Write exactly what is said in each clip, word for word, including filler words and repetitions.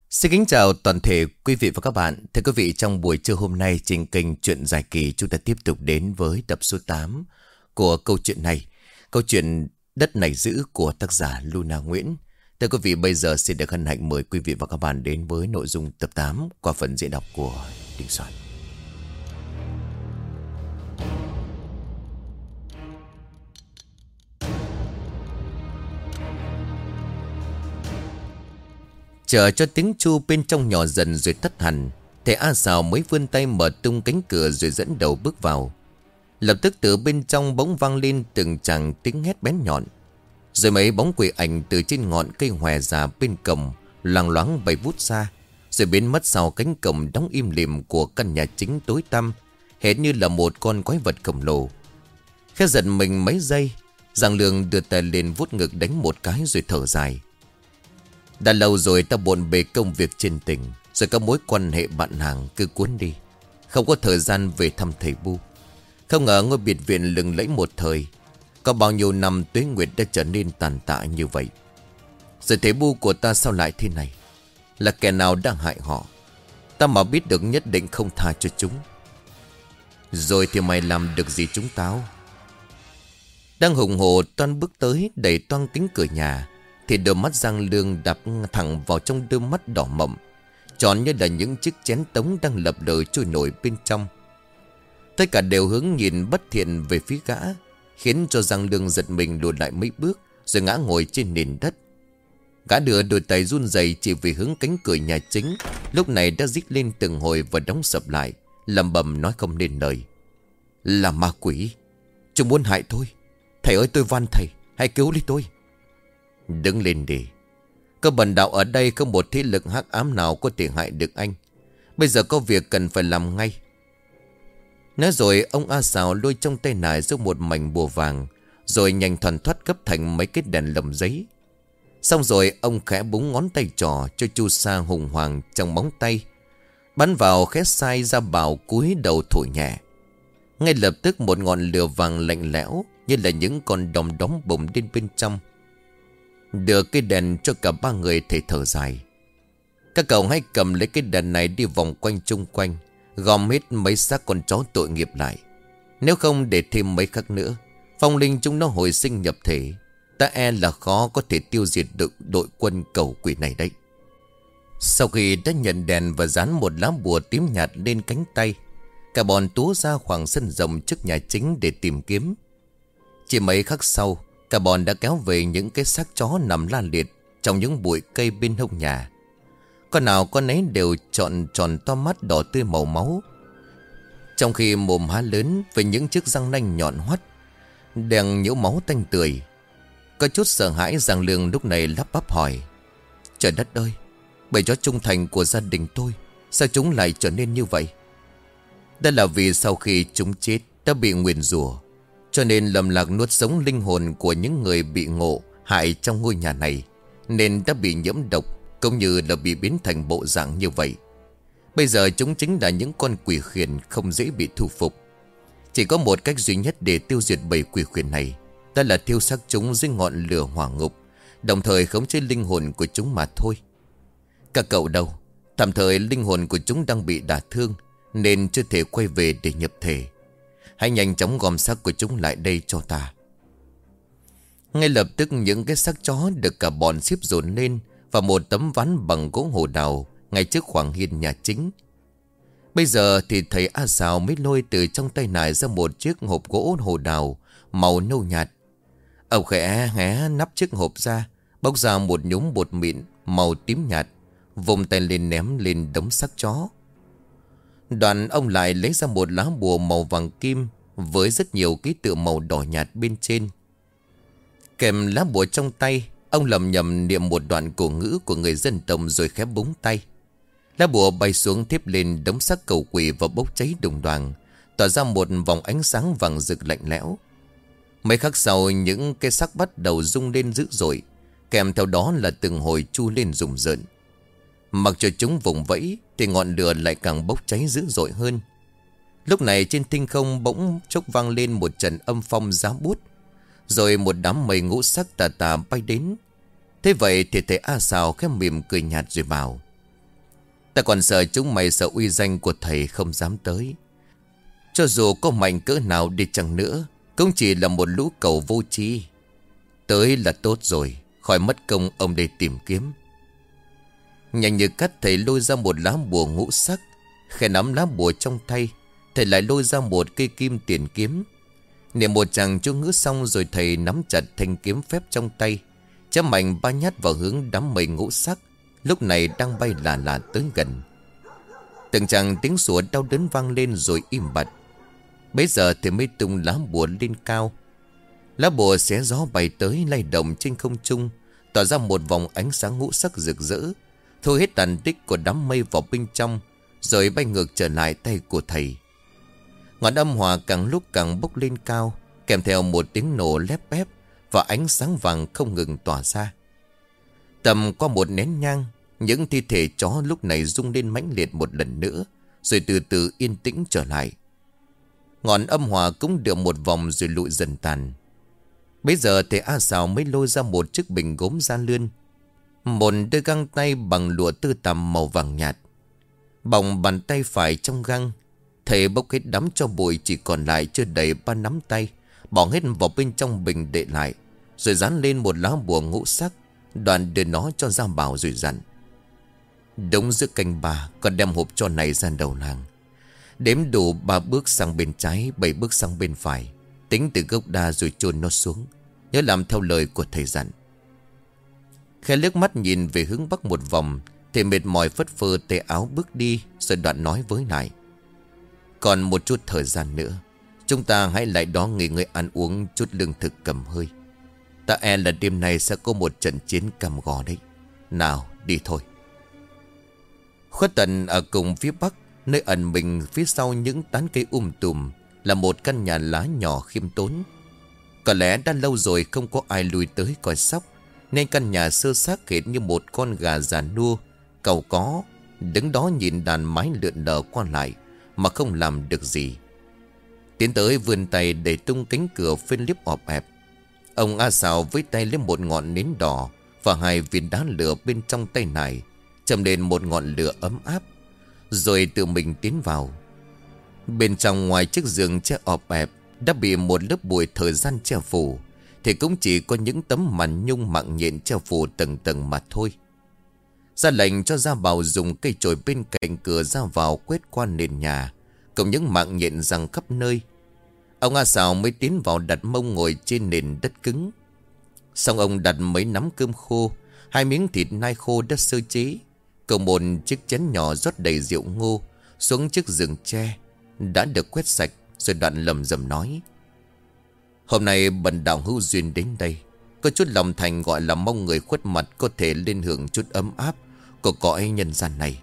Xin kính chào toàn thể quý vị và các bạn. Thưa quý vị, trong buổi trưa hôm nay trên kênh Chuyện Dài Kỳ, chúng ta tiếp tục đến với tập số tám của câu chuyện này. Câu chuyện Đất Này Giữ của tác giả Luna Nguyễn. Thưa quý vị, bây giờ xin được hân hạnh mời quý vị và các bạn đến với nội dung tập tám qua phần diễn đọc của Đình Soạn. Chờ cho tiếng chu bên trong nhỏ dần rồi tắt hẳn, thầy A Sào mới vươn tay mở tung cánh cửa rồi dẫn đầu bước vào. Lập tức từ bên trong bỗng vang lên từng tràng tiếng hét bén nhọn. Rồi mấy bóng quỷ ảnh từ trên ngọn cây hòe già bên cổng loang loáng bay vút xa, rồi biến mất sau cánh cổng đóng im lìm của căn nhà chính tối tăm, hệt như là một con quái vật khổng lồ. Khẽ giật mình mấy giây, Giang Lương đưa tay lên vuốt ngực đánh một cái rồi thở dài. Đã lâu rồi ta bộn bề công việc trên tỉnh, rồi các mối quan hệ bạn hàng cứ cuốn đi, không có thời gian về thăm thầy Bu. Không ngờ ngôi biệt viện lừng lẫy một thời, có bao nhiêu năm tuế nguyệt đã trở nên tàn tạ như vậy. Rồi thầy Bu của ta sao lại thế này? Là kẻ nào đang hại họ? Ta mà biết được nhất định không tha cho chúng. Rồi thì mày làm được gì chúng tao? Đang hùng hổ Toan bước tới đẩy toang cánh cửa nhà, thì đôi mắt Giang Lương đập thẳng vào trong đôi mắt đỏ mộng, tròn như là những chiếc chén tống đang lập lờ trôi nổi bên trong. Tất cả đều hướng nhìn bất thiện về phía gã, khiến cho Giang Lương giật mình lùi lại mấy bước, rồi ngã ngồi trên nền đất. Gã đưa đôi tay run rẩy chỉ về hướng cánh cửa nhà chính, lúc này đã rít lên từng hồi và đóng sập lại, lẩm bẩm nói không nên lời. Là ma quỷ, chúng muốn hại tôi. Thầy ơi, tôi van thầy, hãy cứu lấy tôi. Đứng lên đi. Có bần đạo ở đây, không một thế lực hắc ám nào có thể hại được anh. Bây giờ có việc cần phải làm ngay. Nói rồi ông A Sào lôi trong tay nải ra một mảnh bùa vàng, rồi nhanh thoăn thoắt gấp thành mấy cái đèn lồng giấy. Xong rồi ông khẽ búng ngón tay trỏ cho chu sa hùng hoàng trong móng tay, bắn vào khẽ sai ra bảo cúi đầu thổi nhẹ. Ngay lập tức một ngọn lửa vàng lạnh lẽo như là những con đom đóm bùng lên bên trong. Đưa cái đèn cho cả ba người thầy thở dài. Các cậu hãy cầm lấy cái đèn này đi vòng quanh chung quanh, gom hết mấy xác con chó tội nghiệp lại. Nếu không để thêm mấy khắc nữa, phong linh chúng nó hồi sinh nhập thể, ta e là khó có thể tiêu diệt được đội quân cầu quỷ này đấy. Sau khi đã nhận đèn và dán một lá bùa tím nhạt lên cánh tay, cả bọn túa ra khoảng sân rộng trước nhà chính để tìm kiếm. Chỉ mấy khắc sau, cả bọn đã kéo về những cái xác chó nằm la liệt trong những bụi cây bên hông nhà. Con nào con nấy đều tròn tròn to mắt đỏ tươi màu máu, trong khi mồm há lớn với những chiếc răng nanh nhọn hoắt, đèn nhiễu máu tanh tươi. Có chút sợ hãi, Giang Lương lúc này lắp bắp hỏi. Trời đất ơi, bầy chó trung thành của gia đình tôi, sao chúng lại trở nên như vậy? Đó là vì sau khi chúng chết đã bị nguyền rủa, cho nên lầm lạc nuốt sống linh hồn của những người bị ngộ hại trong ngôi nhà này, nên đã bị nhiễm độc, cũng như là bị biến thành bộ dạng như vậy. Bây giờ chúng chính là những con quỷ khuyển không dễ bị thu phục. Chỉ có một cách duy nhất để tiêu diệt bầy quỷ khuyển này, đó là thiêu xác chúng dưới ngọn lửa hỏa ngục, đồng thời khống chế linh hồn của chúng mà thôi. Các cậu đâu? Tạm thời linh hồn của chúng đang bị đả thương, nên chưa thể quay về để nhập thể. Hãy nhanh chóng gom xác của chúng lại đây cho ta. Ngay lập tức những cái xác chó được cả bọn xếp dồn lên vào một tấm ván bằng gỗ hồ đào ngay trước khoảng hiên nhà chính. Bây giờ thì thầy A Sào mới lôi từ trong tay nải ra một chiếc hộp gỗ hồ đào màu nâu nhạt. Ông khẽ hé nắp chiếc hộp ra, bóc ra một nhúm bột mịn màu tím nhạt, vùng tay lên ném lên đống xác chó. Đoạn ông lại lấy ra một lá bùa màu vàng kim với rất nhiều ký tự màu đỏ nhạt bên trên. Kèm lá bùa trong tay, ông lầm nhầm niệm một đoạn cổ ngữ của người dân tộc rồi khép búng tay. Lá bùa bay xuống tiếp lên đống xác cầu quỷ và bốc cháy đùng đoàng, tỏa ra một vòng ánh sáng vàng rực lạnh lẽo. Mấy khắc sau, những cái xác bắt đầu rung lên dữ dội, kèm theo đó là từng hồi chu lên rùng rợn. Mặc cho chúng vùng vẫy thì ngọn lửa lại càng bốc cháy dữ dội hơn. Lúc này trên tinh không bỗng chốc vang lên một trận âm phong giá bút, rồi một đám mây ngũ sắc tà tà bay đến. Thế vậy thì thầy A Sào khẽ mỉm cười nhạt rồi bảo. Ta còn sợ chúng mày sợ uy danh của thầy không dám tới. Cho dù có mạnh cỡ nào đi chăng nữa, cũng chỉ là một lũ cầu vô tri. Tới là tốt rồi, khỏi mất công ông đây tìm kiếm. Nhanh như cắt thầy lôi ra một lá bùa ngũ sắc. Khẽ nắm lá bùa trong tay, thầy lại lôi ra một cây kim tiền kiếm. Niệm một tràng chú ngữ xong rồi thầy nắm chặt thanh kiếm phép trong tay, chém mạnh ba nhát vào hướng đám mây ngũ sắc lúc này đang bay lả lả tới gần. Từng tràng tiếng sủa đau đớn vang lên rồi im bặt. Bấy giờ thì mới tung lá bùa lên cao. Lá bùa xé gió bay tới lay động trên không trung, tỏa ra một vòng ánh sáng ngũ sắc rực rỡ, thôi hết tàn tích của đám mây vào bên trong, rồi bay ngược trở lại tay của thầy. Ngọn âm hòa càng lúc càng bốc lên cao, kèm theo một tiếng nổ lép bép và ánh sáng vàng không ngừng tỏa ra. Tầm qua một nén nhang, những thi thể chó lúc này rung lên mãnh liệt một lần nữa, rồi từ từ yên tĩnh trở lại. Ngọn âm hòa cũng được một vòng rồi lụi dần tàn. Bây giờ thầy A Sào mới lôi ra một chiếc bình gốm da lươn, một đôi găng tay bằng lụa tơ tằm màu vàng nhạt. Bỏng bàn tay phải trong găng, thầy bốc hết đám cho bụi chỉ còn lại chưa đầy ba nắm tay, bỏ hết vào bên trong bình để lại, rồi dán lên một lá bùa ngũ sắc, đoạn đưa nó cho Gia Bảo rồi dặn: đúng giữa canh ba, còn đem hộp tro này ra đầu làng. Đếm đủ ba bước sang bên trái, bảy bước sang bên phải, tính từ gốc đa rồi chôn nó xuống. Nhớ làm theo lời của thầy dặn. Khẽ liếc mắt nhìn về hướng bắc một vòng, thầy mệt mỏi phất phơ tay áo bước đi, rồi đoạn nói với lại: còn một chút thời gian nữa, chúng ta hãy lại đó nghỉ ngơi ăn uống chút lương thực cầm hơi. Ta e là đêm nay sẽ có một trận chiến cam go đấy. Nào đi thôi. Khuất tận ở cùng phía bắc, nơi ẩn mình phía sau những tán cây um tùm, là một căn nhà lá nhỏ khiêm tốn. Có lẽ đã lâu rồi không có ai lui tới coi sóc, nên căn nhà sơ xác hệt như một con gà già nua, càu có, đứng đó nhìn đàn mái lượn lờ qua lại mà không làm được gì. Tiến tới vươn tay để tung cánh cửa phên liếp ọp ẹp. Ông A Sào với tay lấy một ngọn nến đỏ và hai viên đá lửa bên trong tay này, châm lên một ngọn lửa ấm áp, rồi tự mình tiến vào. Bên trong ngoài chiếc giường che ọp ẹp đã bị một lớp bụi thời gian che phủ, thì cũng chỉ có những tấm màn nhung mạng nhện che phủ tầng tầng mà thôi. Ra lệnh cho Gia Bảo dùng cây chổi bên cạnh cửa ra vào quét qua nền nhà, cùng những mạng nhện giăng khắp nơi. Ông A Sào mới tiến vào đặt mông ngồi trên nền đất cứng. Xong ông đặt mấy nắm cơm khô, hai miếng thịt nai khô đã sơ chế, cùng một chiếc chén nhỏ rót đầy rượu ngô xuống chiếc giường tre đã được quét sạch, rồi đoạn lầm rầm nói: hôm nay bần đạo hữu duyên đến đây, có chút lòng thành gọi là mong người khuất mặt có thể lên hưởng chút ấm áp của cõi nhân gian này.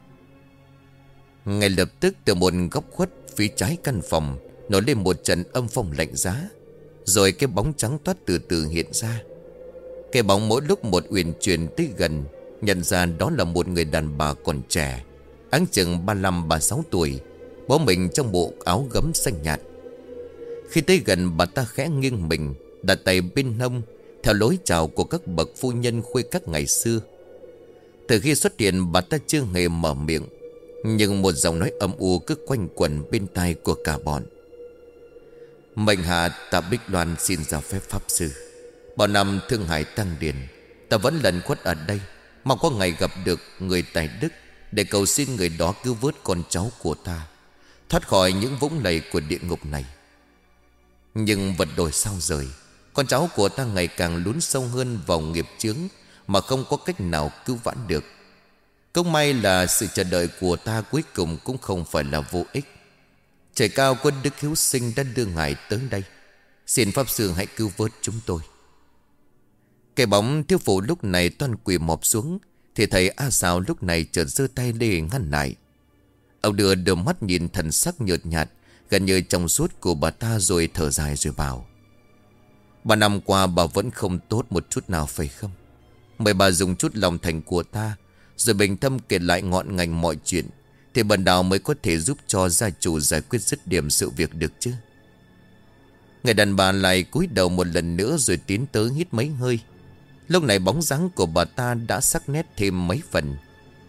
Ngay lập tức từ một góc khuất phía trái căn phòng nổi lên một trận âm phong lạnh giá, rồi cái bóng trắng toát từ từ hiện ra. Cái bóng mỗi lúc một uyển chuyển tới gần, nhận ra đó là một người đàn bà còn trẻ, áng chừng ba mươi lăm ba mươi sáu tuổi, bó mình trong bộ áo gấm xanh nhạt. Khi tới gần, bà ta khẽ nghiêng mình, đặt tay bên hông theo lối chào của các bậc phu nhân khuê các ngày xưa. Từ khi xuất hiện, bà ta chưa hề mở miệng, nhưng một giọng nói âm u cứ quanh quẩn bên tai của cả bọn: mệnh hạ ta Bích Loan xin ra phép pháp sư. Bao năm thương hại tăng điển, ta vẫn lẩn khuất ở đây, mong có ngày gặp được người tài đức để cầu xin người đó cứu vớt con cháu của ta thoát khỏi những vũng lầy của địa ngục này. Nhưng vật đổi sao rời, con cháu của ta ngày càng lún sâu hơn vào nghiệp chướng mà không có cách nào cứu vãn được. Cũng may là sự chờ đợi của ta cuối cùng cũng không phải là vô ích. Trời cao quân đức hiếu sinh đã đưa ngài tới đây, xin pháp sư hãy cứu vớt chúng tôi. Cái bóng thiếu phụ lúc này toan quỳ mọp xuống, thì thầy A Sào lúc này chợt giơ tay lên ngăn lại. Ông đưa đôi mắt nhìn thần sắc nhợt nhạt, gần như trong suốt của bà ta, rồi thở dài rồi bảo: ba năm qua bà vẫn không tốt một chút nào phải không? Mời bà dùng chút lòng thành của ta, rồi bình tâm kể lại ngọn ngành mọi chuyện, thì bần đạo mới có thể giúp cho gia chủ giải quyết dứt điểm sự việc được chứ. Người đàn bà lại cúi đầu một lần nữa rồi tiến tới hít mấy hơi. Lúc này bóng dáng của bà ta đã sắc nét thêm mấy phần.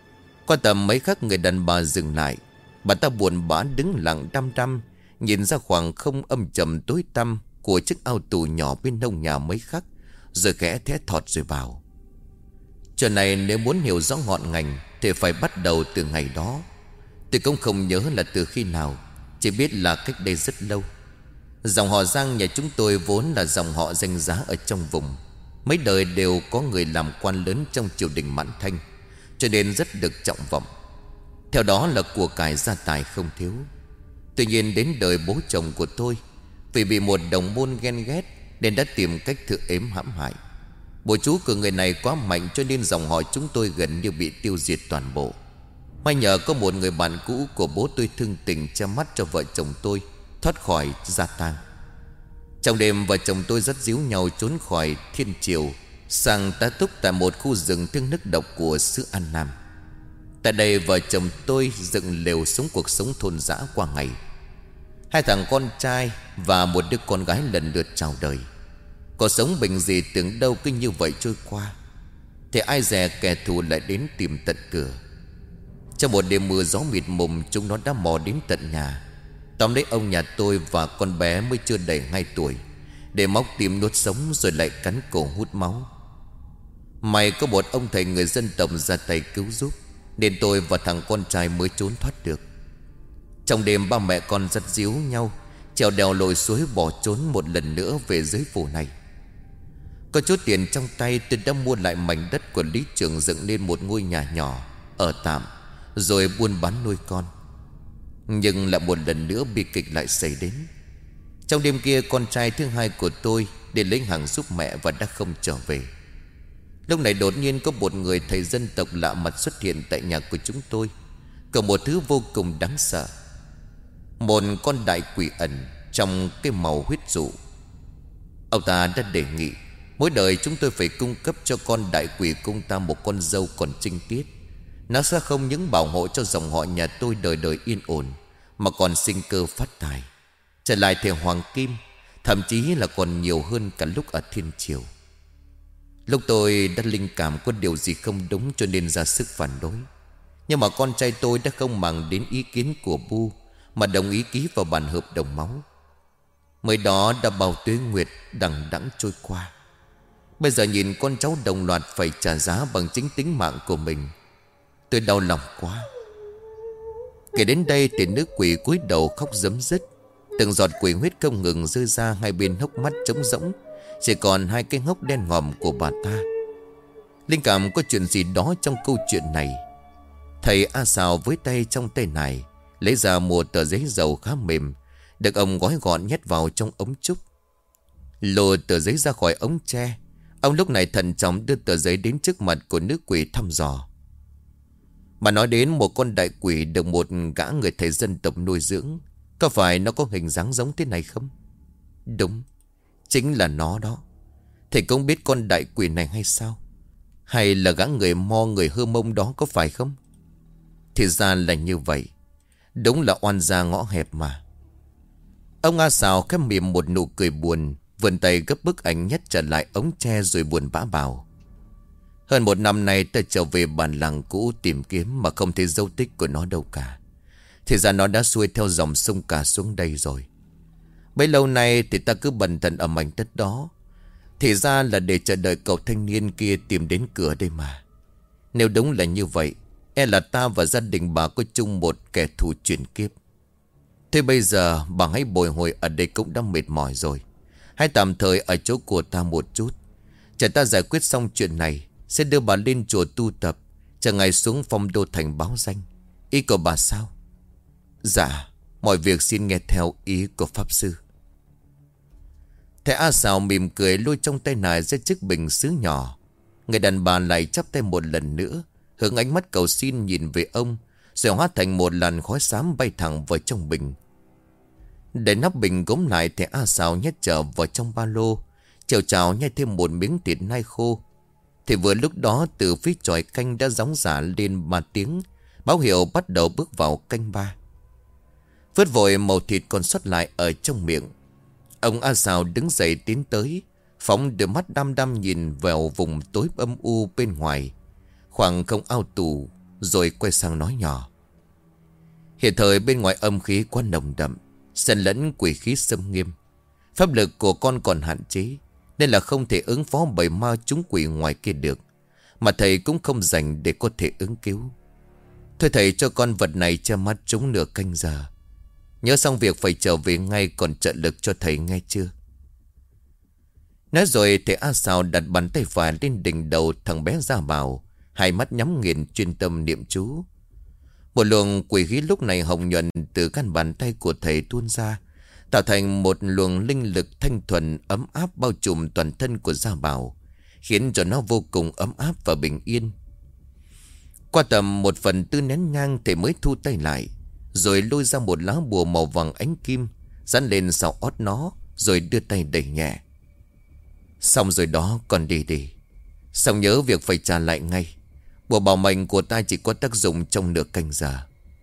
Qua tầm mấy khắc người đàn bà dừng lại. Bà ta buồn bã đứng lặng đăm đăm, nhìn ra khoảng không âm trầm tối tăm của chiếc ao tù nhỏ bên nông nhà mấy khắc, rồi khẽ thét thọt rồi bảo: Chuyện này nếu muốn hiểu rõ ngọn ngành thì phải bắt đầu từ ngày đó. Tôi cũng không nhớ là từ khi nào, chỉ biết là cách đây rất lâu. Dòng họ Giang nhà chúng tôi vốn là dòng họ danh giá ở trong vùng. Mấy đời đều có người làm quan lớn trong triều đình Mãn Thanh, cho nên rất được trọng vọng. Theo đó là của cải gia tài không thiếu. Tuy nhiên đến đời bố chồng của tôi, vì bị một đồng môn ghen ghét nên đã tìm cách thử ếm hãm hại. Bố chú của người này quá mạnh cho nên dòng họ chúng tôi gần như bị tiêu diệt toàn bộ. May nhờ có một người bạn cũ của bố tôi thương tình che mắt cho vợ chồng tôi thoát khỏi gia tang. Trong đêm vợ chồng tôi dắt díu nhau trốn khỏi thiên triều, sang tá túc tại một khu rừng thiêng nước độc của xứ An Nam. Tại đây vợ chồng tôi dựng lều sống cuộc sống thôn dã qua ngày. Hai thằng con trai và một đứa con gái lần lượt chào đời. Cuộc sống bình dị tưởng đâu cứ như vậy trôi qua, thì ai dè kẻ thù lại đến tìm tận cửa. Trong một đêm mưa gió mịt mùng, chúng nó đã mò đến tận nhà, tóm lấy ông nhà tôi và con bé mới chưa đầy hai tuổi, để móc tim nuốt sống rồi lại cắn cổ hút máu. May có một ông thầy người dân tộc ra tay cứu giúp, nên tôi và thằng con trai mới trốn thoát được. Trong đêm ba mẹ con dắt díu nhau trèo đèo lội suối bỏ trốn một lần nữa về dưới phủ này. Có chút tiền trong tay, tôi đã mua lại mảnh đất của lý trưởng, dựng lên một ngôi nhà nhỏ ở tạm, rồi buôn bán nuôi con. Nhưng lại một lần nữa bi kịch lại xảy đến. Trong đêm kia, con trai thứ hai của tôi để lấy hàng giúp mẹ và đã không trở về. Lúc này đột nhiên có một người thầy dân tộc lạ mặt xuất hiện tại nhà của chúng tôi, cầm một thứ vô cùng đáng sợ. Một con đại quỷ ẩn trong cái màu huyết dụ. Ông ta đã đề nghị mỗi đời chúng tôi phải cung cấp cho con đại quỷ cung ta một con dâu còn trinh tiết. Nó sẽ không những bảo hộ cho dòng họ nhà tôi đời đời yên ổn, mà còn sinh cơ phát tài, trở lại thời hoàng kim, thậm chí là còn nhiều hơn cả lúc ở thiên triều. Lúc tôi đã linh cảm có điều gì không đúng cho nên ra sức phản đối. Nhưng mà con trai tôi đã không màng đến ý kiến của Bu, mà đồng ý ký vào bản hợp đồng máu. Mới đó đã bao tuế nguyệt đằng đẵng trôi qua. Bây giờ nhìn con cháu đồng loạt phải trả giá bằng chính tính mạng của mình, tôi đau lòng quá. Kể đến đây thì nữ quỷ cúi đầu khóc rấm rứt. Từng giọt quỷ huyết không ngừng rơi ra hai bên hốc mắt trống rỗng, chỉ còn hai cái hốc đen ngòm của bà ta. Linh cảm có chuyện gì đó trong câu chuyện này. Thầy A Sào với tay trong tay này lấy ra một tờ giấy dầu khá mềm, được ông gói gọn nhét vào trong ống trúc. Lôi tờ giấy ra khỏi ống tre, ông lúc này thận trọng đưa tờ giấy đến trước mặt của nữ quỷ thăm dò. Bà nói đến một con đại quỷ được một gã người thầy dân tộc nuôi dưỡng. Có phải nó có hình dáng giống thế này không? Đúng, chính là nó đó. Thầy cũng biết con đại quỷ này hay sao? Hay là gã người Mo người Hơ Mông đó có phải không? Thì ra là như vậy. Đúng là oan gia ngõ hẹp mà. Ông A Sào khép miệng một nụ cười buồn, vươn tay gấp bức ảnh nhét trở lại ống tre rồi buồn bã bảo: Hơn một năm nay ta trở về bản làng cũ tìm kiếm mà không thấy dấu tích của nó đâu cả. Thì ra nó đã xuôi theo dòng sông cả xuống đây rồi. Bấy lâu nay thì ta cứ bần thần ở mảnh đất đó, thì ra là để chờ đợi cậu thanh niên kia tìm đến cửa đây mà. Nếu đúng là như vậy, e là ta và gia đình bà có chung một kẻ thù chuyển kiếp. Thế bây giờ bà hãy bồi hồi ở đây cũng đã mệt mỏi rồi. Hãy tạm thời ở chỗ của ta một chút. Chờ ta giải quyết xong chuyện này, sẽ đưa bà lên chùa tu tập, chờ ngày xuống phong đô thành báo danh. Ý của bà sao? Dạ, mọi việc xin nghe theo ý của pháp sư. Thầy A Sào mỉm cười lôi trong tay nải ra chiếc bình sứ nhỏ. Người đàn bà lại chắp tay một lần nữa, hướng ánh mắt cầu xin nhìn về ông, rồi hóa thành một làn khói xám bay thẳng vào trong bình. Để nắp bình gốm lại, thầy A Sào nhét trở vào trong ba lô, chào chào nhai thêm một miếng thịt nai khô. Thì vừa lúc đó từ phía chòi canh đã gióng giả lên ba tiếng, báo hiệu bắt đầu bước vào canh ba. Vớt vội màu thịt còn sót lại ở trong miệng, ông A Sào đứng dậy tiến tới, phóng đôi mắt đăm đăm nhìn vào vùng tối âm u bên ngoài. Khoảng không ao tù rồi quay sang nói nhỏ. Hiện thời bên ngoài âm khí quá nồng đậm, xen lẫn quỷ khí xâm nghiêm. Pháp lực của con còn hạn chế, nên là không thể ứng phó bởi ma chúng quỷ ngoài kia được. Mà thầy cũng không dành để có thể ứng cứu. Thôi thầy cho con vật này che mắt chúng nửa canh giờ. Nhớ xong việc phải trở về ngay, còn trợ lực cho thầy nghe chưa? Nói rồi thầy A Sào đặt bàn tay phải lên đỉnh đầu thằng bé Gia Bảo, hai mắt nhắm nghiền chuyên tâm niệm chú. Một luồng quỷ khí lúc này hồng nhuận từ căn bàn tay của thầy tuôn ra, tạo thành một luồng linh lực thanh thuần ấm áp bao trùm toàn thân của Gia Bảo, khiến cho nó vô cùng ấm áp và bình yên. Qua tầm một phần tư nén nhang thầy mới thu tay lại, rồi lôi ra một lá bùa màu vàng ánh kim, dán lên sau ót nó, rồi đưa tay đẩy nhẹ. Xong rồi đó, con đi đi. Xong nhớ việc phải trả lại ngay. Bùa bảo mệnh của ta chỉ có tác dụng trong nửa canh giờ.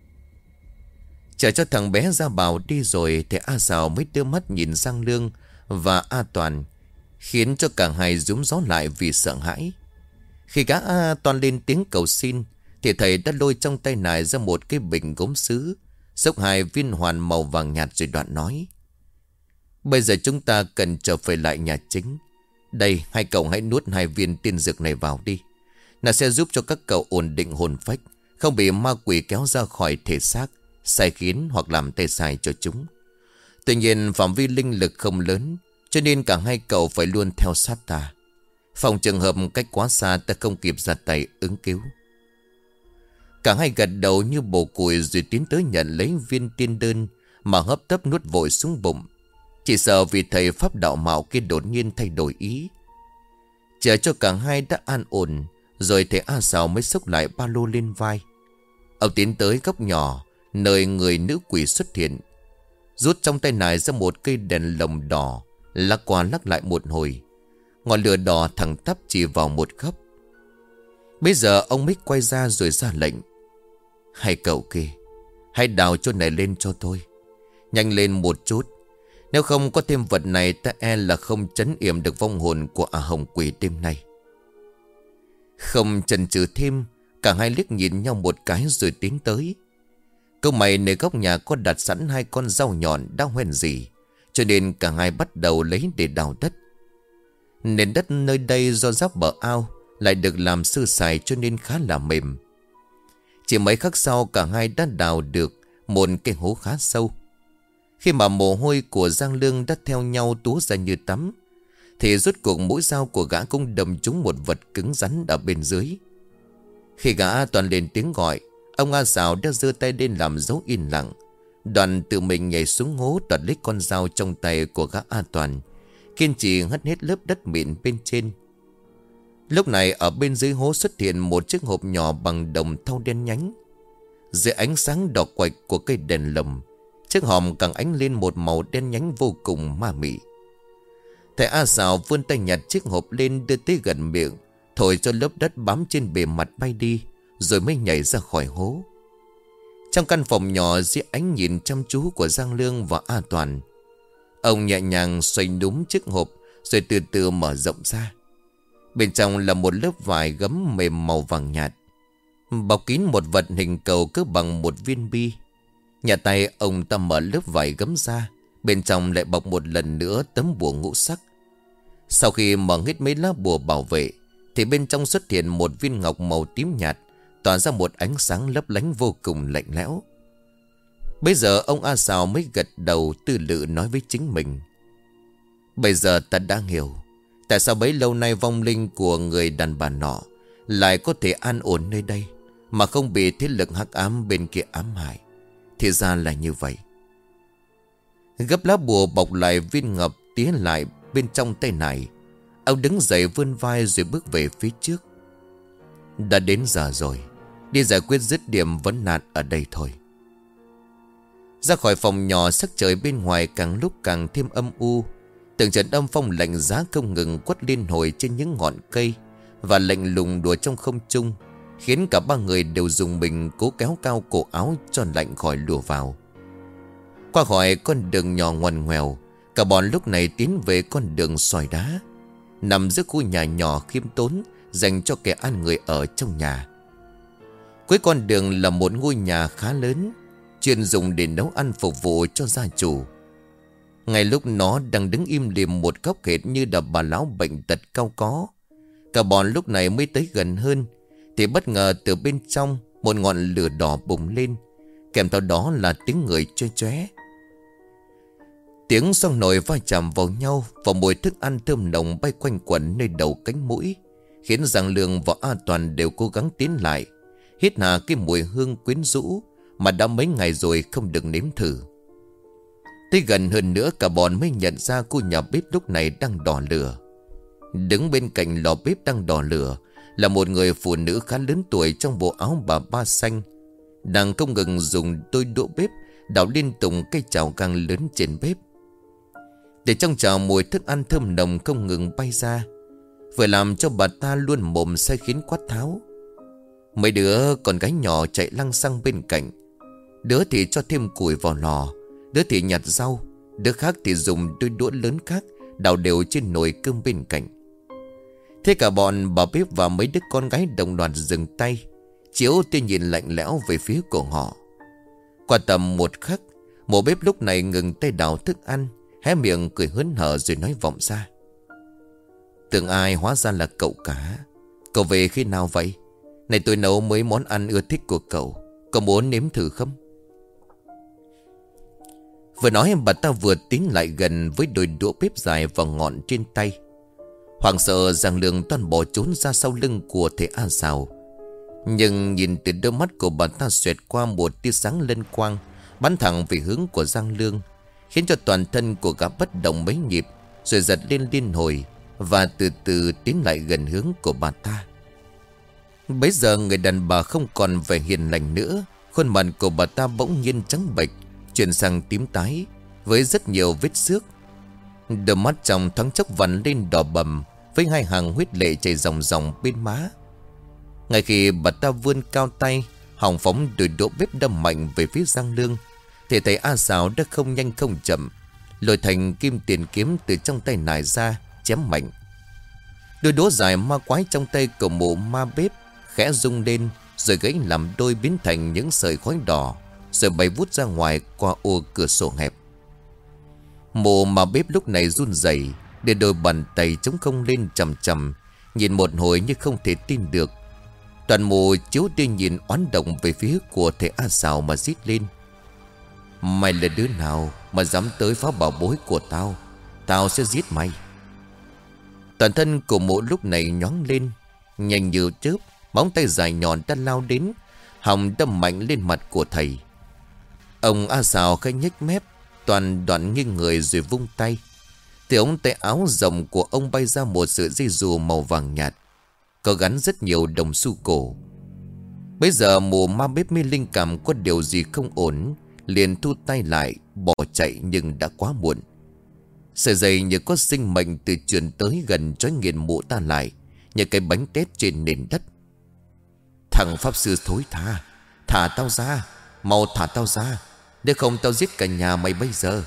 Chờ cho thằng bé Gia Bảo đi rồi, thì A Sào mới đưa mắt nhìn Giang Lương và A Toàn, khiến cho cả hai rúm gió lại vì sợ hãi. Khi gã A Toàn lên tiếng cầu xin, thì thầy đã lôi trong tay này ra một cái bình gốm sứ, xốc hai viên hoàn màu vàng nhạt rồi đoạn nói. Bây giờ chúng ta cần trở về lại nhà chính. Đây, hai cậu hãy nuốt hai viên tiên dược này vào đi. Nó sẽ giúp cho các cậu ổn định hồn phách, không bị ma quỷ kéo ra khỏi thể xác, sai khiến hoặc làm tay sai cho chúng. Tuy nhiên phạm vi linh lực không lớn, cho nên cả hai cậu phải luôn theo sát ta. Phòng trường hợp cách quá xa ta không kịp ra tay ứng cứu. Cả hai gật đầu như bồ củi rồi tiến tới nhận lấy viên tiên đơn mà hấp tấp nuốt vội xuống bụng. Chỉ sợ vì thầy pháp đạo mạo kia đột nhiên thay đổi ý. Chờ cho cả hai đã an ổn, rồi thầy A Sào mới xốc lại ba lô lên vai. Ông tiến tới góc nhỏ nơi người nữ quỷ xuất hiện, rút trong tay nải ra một cây đèn lồng đỏ, lắc qua lắc lại một hồi. Ngọn lửa đỏ thẳng tắp chỉ vào một góc. Bây giờ ông mới quay ra rồi ra lệnh. Hai cậu kia, hãy đào chỗ này lên cho tôi. Nhanh lên một chút. Nếu không có thêm vật này, ta e là không trấn yểm được vong hồn của ả hồng quỷ đêm nay. Không chần chừ thêm, cả hai liếc nhìn nhau một cái rồi tiến tới. Câu mày nơi góc nhà có đặt sẵn hai con dao nhọn đã hoen gì, cho nên cả hai bắt đầu lấy để đào đất. Nền đất nơi đây do giáp bờ ao lại được làm sơ sài cho nên khá là mềm. Chỉ mấy khắc sau cả hai đã đào được một cái hố khá sâu. Khi mà mồ hôi của Giang Lương đã theo nhau túa ra như tắm, thì rốt cuộc mũi dao của gã cũng đâm trúng một vật cứng rắn ở bên dưới. Khi gã toàn lên tiếng gọi, ông A Sào đã giơ tay lên làm dấu yên lặng. Đoàn tự mình nhảy xuống hố đoạt lấy con dao trong tay của gã A Toàn, kiên trì hất hết lớp đất mịn bên trên. Lúc này ở bên dưới hố xuất hiện một chiếc hộp nhỏ bằng đồng thau đen nhánh. Dưới ánh sáng đỏ quạch của cây đèn lồng, chiếc hòm càng ánh lên một màu đen nhánh vô cùng ma mị. Thầy A Sào vươn tay nhặt chiếc hộp lên đưa tới gần miệng, thổi cho lớp đất bám trên bề mặt bay đi, rồi mới nhảy ra khỏi hố. Trong căn phòng nhỏ dưới ánh nhìn chăm chú của Giang Lương và A Toàn, ông nhẹ nhàng xoay núm chiếc hộp rồi từ từ mở rộng ra. Bên trong là một lớp vải gấm mềm màu vàng nhạt, bọc kín một vật hình cầu cỡ bằng một viên bi. Nhà tay ông ta mở lớp vải gấm ra, bên trong lại bọc một lần nữa tấm bùa ngũ sắc. Sau khi mở hết mấy lá bùa bảo vệ, thì bên trong xuất hiện một viên ngọc màu tím nhạt, tỏa ra một ánh sáng lấp lánh vô cùng lạnh lẽo. Bây giờ ông A Sào mới gật đầu tư lự nói với chính mình. Bây giờ ta đã hiểu tại sao bấy lâu nay vong linh của người đàn bà nọ lại có thể an ổn nơi đây, mà không bị thế lực hắc ám bên kia ám hại. Thì ra là như vậy. Gấp lá bùa bọc lại viên ngọc tía lại bên trong tay này, ông đứng dậy vươn vai rồi bước về phía trước. Đã đến giờ rồi, đi giải quyết dứt điểm vấn nạn ở đây thôi. Ra khỏi phòng nhỏ, sắc trời bên ngoài càng lúc càng thêm âm u. Từng trận âm phong lạnh giá không ngừng quất liên hồi trên những ngọn cây và lạnh lùng đùa trong không trung, khiến cả ba người đều dùng mình cố kéo cao cổ áo cho lạnh khỏi lùa vào. Qua khỏi con đường nhỏ ngoằn ngoèo, cả bọn lúc này tiến về con đường sỏi đá, nằm giữa khu nhà nhỏ khiêm tốn dành cho kẻ ăn người ở trong nhà. Cuối con đường là một ngôi nhà khá lớn, chuyên dùng để nấu ăn phục vụ cho gia chủ. Ngay lúc nó đang đứng im lìm một góc hệt như là bà lão bệnh tật cao có. Cả bọn lúc này mới tới gần hơn, thì bất ngờ từ bên trong một ngọn lửa đỏ bùng lên, kèm theo đó là tiếng người chóe chóe. Tiếng xoong nồi va chạm vào nhau, và mùi thức ăn thơm nồng bay quanh quẩn nơi đầu cánh mũi, khiến Giang Lương và A Toàn đều cố gắng tiến lại, hít hà cái mùi hương quyến rũ mà đã mấy ngày rồi không được nếm thử. Tới gần hơn nữa, cả bọn mới nhận ra cô nhà bếp lúc này đang đỏ lửa. Đứng bên cạnh lò bếp đang đỏ lửa là một người phụ nữ khá lớn tuổi trong bộ áo bà ba xanh, đang không ngừng dùng đôi đũa bếp đảo liên tục cây chảo gang lớn trên bếp. Để trong chảo mùi thức ăn thơm nồng không ngừng bay ra, vừa làm cho bà ta luôn mồm say khiến quát tháo. Mấy đứa con gái nhỏ chạy lăng xăng bên cạnh, đứa thì cho thêm củi vào lò, đứa thì nhặt rau, đứa khác thì dùng đôi đũa lớn khác đảo đều trên nồi cơm bên cạnh. Thế cả bọn bà bếp và mấy đứa con gái đồng loạt dừng tay, chiếu tia nhìn lạnh lẽo về phía của họ. Qua tầm một khắc, mụ bếp lúc này ngừng tay đảo thức ăn, hé miệng cười hớn hở rồi nói vọng ra: "Tưởng ai hóa ra là cậu cả. Cậu về khi nào vậy? Này tôi nấu mấy món ăn ưa thích của cậu, cậu muốn nếm thử không?" Vừa nói bà ta vừa tiến lại gần với đôi đũa bếp dài và ngọn trên tay. Hoảng sợ, Giang Lương toàn bỏ trốn ra sau lưng của thầy A Sào. Nhưng nhìn từ đôi mắt của bà ta xoẹt qua một tia sáng lân quang, bắn thẳng về hướng của Giang Lương, khiến cho toàn thân của gã bất động mấy nhịp, rồi giật lên liên hồi và từ từ tiến lại gần hướng của bà ta. Bấy giờ người đàn bà không còn vẻ hiền lành nữa, khuôn mặt của bà ta bỗng nhiên trắng bệch, chuyển sang tím tái với rất nhiều vết xước. Đôi mắt trong thoáng chốc vằn lên đỏ bầm, với hai hàng huyết lệ chảy ròng ròng bên má. Ngay khi bà ta vươn cao tay, hòng phóng đôi đũa bếp đâm mạnh về phía Giang Lương, thì thầy A Sào đã không nhanh không chậm lôi thành kim tiền kiếm từ trong tay nải ra, chém mạnh. Đôi đũa dài ma quái trong tay của mụ ma bếp khẽ rung lên, rồi gãy làm đôi biến thành những sợi khói đỏ, rồi bay vút ra ngoài qua ô cửa sổ hẹp. Mụ ma bếp lúc này run rẩy, để đôi bàn tay chống không lên chầm chầm, nhìn một hồi như không thể tin được. Toàn mụ chiếu tia nhìn oán động về phía của thầy A Sào mà rít lên: "Mày là đứa nào mà dám tới phá bảo bối của tao? Tao sẽ giết mày." Toàn thân của mụ lúc này nhoáng lên, nhanh như chớp, móng tay dài nhọn đã lao đến, hòng đâm mạnh lên mặt của thầy. Ông A Sào khẽ nhếch mép, toàn đoạn nghiêng người rồi vung tay. Từ ống tay áo rộng của ông bay ra một sợi dây dù màu vàng nhạt, có gắn rất nhiều đồng xu cổ. Bây giờ mụ ma bếp mới linh cảm có điều gì không ổn, liền thu tay lại bỏ chạy, nhưng đã quá muộn. Sợi dây như có sinh mệnh từ truyền tới gần trói nghiền mụ ta lại như cái bánh tét trên nền đất. "Thằng pháp sư thối tha, thả tao ra, mau thả tao ra, nếu không tao giết cả nhà mày bây giờ."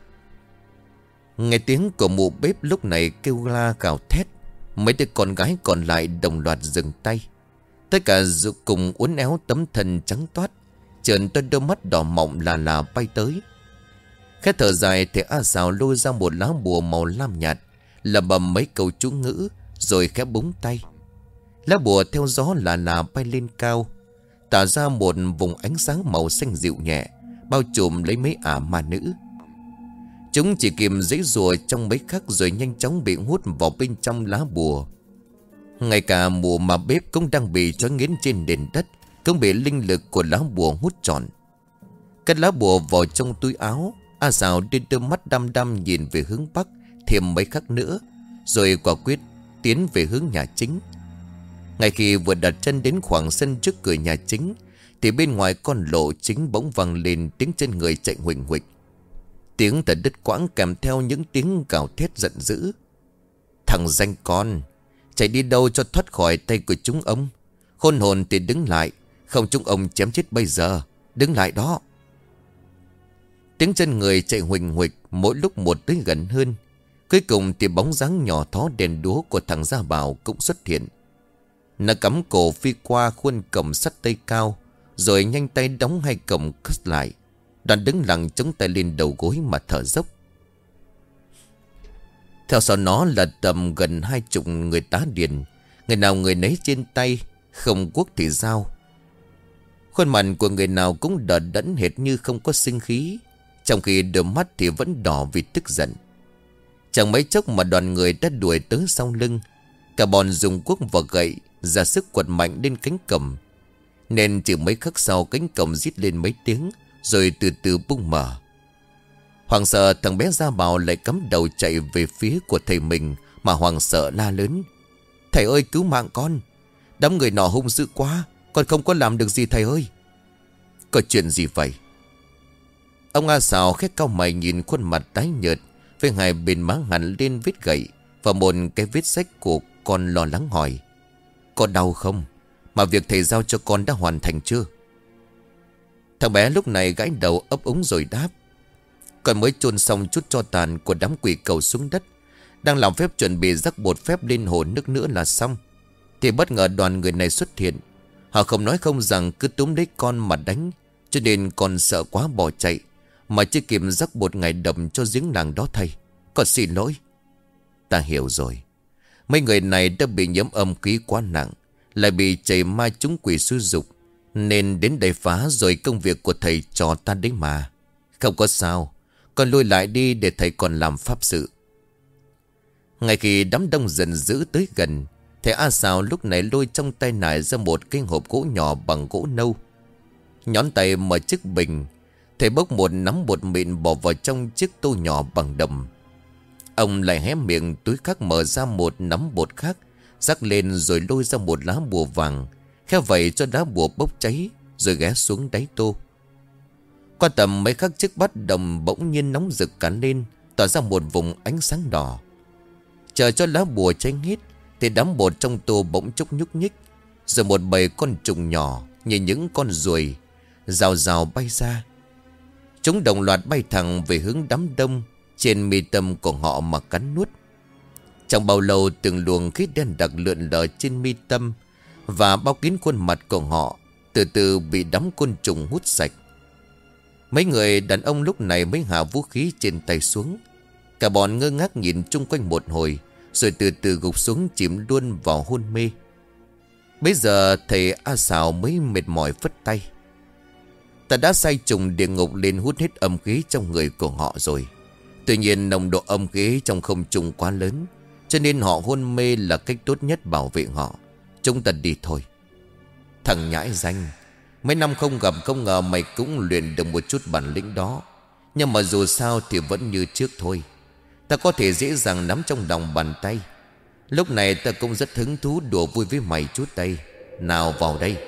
Nghe tiếng của mụ bếp lúc này kêu la gào thét, mấy đứa con gái còn lại đồng loạt dừng tay. Tất cả dù cùng uốn éo tấm thân trắng toát, trợn to đôi mắt đỏ mọng là là bay tới. Khẽ thở dài, thầy A Sào lôi ra một lá bùa màu lam nhạt, lẩm bẩm mấy câu chú ngữ, rồi khẽ búng tay. Lá bùa theo gió là là bay lên cao, tạo ra một vùng ánh sáng màu xanh dịu nhẹ, bao trùm lấy mấy ả ma nữ. Chúng chỉ kịp giãy giụa trong mấy khắc rồi nhanh chóng bị hút vào bên trong lá bùa. Ngay cả mụ mà bếp cũng đang bị trói nghiến trên nền đất, cũng bị linh lực của lá bùa hút trọn. Cất lá bùa vào trong túi áo, A Sào đưa đôi mắt đăm đăm nhìn về hướng bắc thêm mấy khắc nữa, rồi quả quyết tiến về hướng nhà chính. Ngay khi vừa đặt chân đến khoảng sân trước cửa nhà chính, thì bên ngoài con lộ chính bỗng vang lên tiếng chân người chạy huỳnh huỳnh. Tiếng thật đứt quãng kèm theo những tiếng gào thét giận dữ. "Thằng danh con, chạy đi đâu cho thoát khỏi tay của chúng ông? Khôn hồn thì đứng lại, không chúng ông chém chết bây giờ. Đứng lại đó." Tiếng chân người chạy huỳnh huỳnh mỗi lúc một tới gần hơn. Cuối cùng thì bóng dáng nhỏ thó đèn đúa của thằng Gia Bảo cũng xuất hiện. Nó cắm cổ phi qua khuôn cổng sắt tay cao, rồi nhanh tay đóng hai cổng cất lại. Đoàn đứng lặng chống tay lên đầu gối mà thở dốc. Theo sau nó là tầm gần hai chục người tá điền. Người nào người nấy trên tay, không cuốc thì dao. Khuôn mặt của người nào cũng đờ đẫn hệt như không có sinh khí, trong khi đôi mắt thì vẫn đỏ vì tức giận. Chẳng mấy chốc mà đoàn người đã đuổi tới sau lưng. Cả bọn dùng cuốc và gậy ra sức quật mạnh lên cánh cổng, nên chỉ mấy khắc sau cánh cổng rít lên mấy tiếng, rồi từ từ bung mở. Hoàng sợ thằng bé Gia Bảo lại cắm đầu chạy về phía của thầy mình, mà hoàng sợ la lớn: "Thầy ơi, cứu mạng con! Đám người nọ hung dữ quá, con không có làm được gì thầy ơi!" "Có chuyện gì vậy?" Ông A Sào khét cau mày nhìn khuôn mặt tái nhợt với hai bên má hằn lên vết gậy và một cái vết rách của con, lo lắng hỏi: "Có đau không? Mà việc thầy giao cho con đã hoàn thành chưa?" Thằng bé lúc này gãi đầu ấp úng rồi đáp: "Con mới chôn xong chút tro tàn của đám quỷ cầu xuống đất, đang làm phép chuẩn bị rắc bột phép lên hồ nước nữa là xong, thì bất ngờ đoàn người này xuất hiện. Họ không nói không rằng cứ túm lấy con mà đánh, cho nên con sợ quá bỏ chạy, mà chưa kịp rắc bột ngày đầm cho giếng làng đó thầy. Con xin lỗi." "Ta hiểu rồi. Mấy người này đã bị nhiễm âm khí quá nặng, lại bị chảy ma trúng quỷ xúi dục, nên đến đây phá rồi công việc của thầy trò ta đấy mà. Không có sao, con lui lại đi để thầy còn làm pháp sự." Ngay khi đám đông dần dữ tới gần, thầy A Sào lúc này lôi trong tay nải ra một cái hộp gỗ nhỏ bằng gỗ nâu. Nhón tay mở chiếc bình, thầy bốc một nắm bột mịn bỏ vào trong chiếc tô nhỏ bằng đồng. Ông lại hé miệng túi khác mở ra một nắm bột khác, rắc lên rồi lôi ra một lá bùa vàng, khéo vậy cho lá bùa bốc cháy, rồi ghé xuống đáy tô. Qua tầm mấy khắc chiếc bát đồng bỗng nhiên nóng rực cả lên, tỏa ra một vùng ánh sáng đỏ. Chờ cho lá bùa cháy hết thì đám bột trong tô bỗng chốc nhúc nhích, rồi một bầy con trùng nhỏ như những con ruồi rào rào bay ra. Chúng đồng loạt bay thẳng về hướng đám đông trên mi tâm của họ mà cắn nuốt. Trong bao lâu từng luồng khí đen đặc lượn lờ trên mi tâm và bao kín khuôn mặt của họ từ từ bị đám côn trùng hút sạch. Mấy người đàn ông lúc này mới hạ vũ khí trên tay xuống. Cả bọn ngơ ngác nhìn chung quanh một hồi, rồi từ từ gục xuống chìm luôn vào hôn mê. Bây giờ thầy A Sào mới mệt mỏi phất tay: "Ta đã sai trùng địa ngục lên hút hết âm khí trong người của họ rồi. Tuy nhiên nồng độ âm khí trong không trung quá lớn, cho nên họ hôn mê là cách tốt nhất bảo vệ họ. Chúng ta đi thôi." "Thằng nhãi danh, mấy năm không gặp không ngờ mày cũng luyện được một chút bản lĩnh đó. Nhưng mà dù sao thì vẫn như trước thôi. Ta có thể dễ dàng nắm trong lòng bàn tay. Lúc này ta cũng rất hứng thú đùa vui với mày chút đây. Nào vào đây."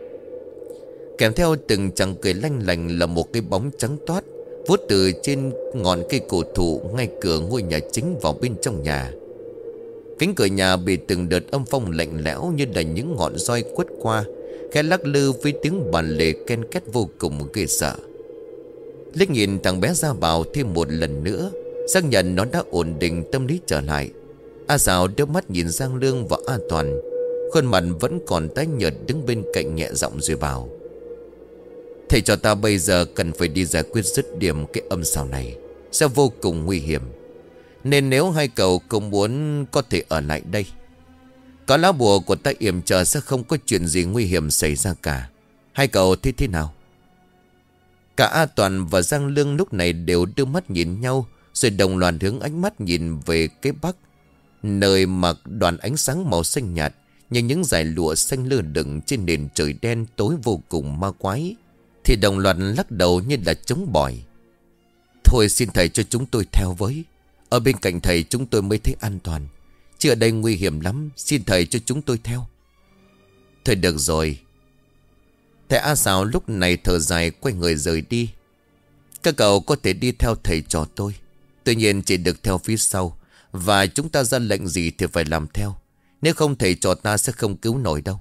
Kèm theo từng chàng cười lanh lành là một cái bóng trắng toát vút từ trên ngọn cây cổ thụ ngay cửa ngôi nhà chính vào bên trong nhà. Cánh cửa nhà bị từng đợt âm phong lạnh lẽo như là những ngọn roi quất qua, khẽ lắc lư với tiếng bàn lề ken két vô cùng ghê sợ. Liếc nhìn thằng bé Gia Bảo thêm một lần nữa, xác nhận nó đã ổn định tâm lý trở lại, A Sào đưa mắt nhìn Giang Lương và A Toàn. Khuôn mặt vẫn còn tái nhợt đứng bên cạnh nhẹ giọng rồi bảo: "Thầy cho ta bây giờ cần phải đi giải quyết dứt điểm cái âm xào này, sẽ vô cùng nguy hiểm. Nên nếu hai cậu không muốn có thể ở lại đây. Có lá bùa của ta yểm trợ sẽ không có chuyện gì nguy hiểm xảy ra cả. Hai cậu thấy thế nào?" Cả A Toàn và Giang Lương lúc này đều đưa mắt nhìn nhau, rồi đồng loạt hướng ánh mắt nhìn về cái bắc, nơi mà đoàn ánh sáng màu xanh nhạt như những dải lụa xanh lơ lửng trên nền trời đen tối vô cùng ma quái, thì đồng loạt lắc đầu như là chống bỏi. "Thôi xin thầy cho chúng tôi theo với. Ở bên cạnh thầy chúng tôi mới thấy an toàn, chứ ở đây nguy hiểm lắm. Xin thầy cho chúng tôi theo." "Thôi được rồi." Thầy A Sào lúc này thở dài quay người rời đi. "Các cậu có thể đi theo thầy trò tôi, tuy nhiên chỉ được theo phía sau, và chúng ta ra lệnh gì thì phải làm theo. Nếu không thầy trò ta sẽ không cứu nổi đâu."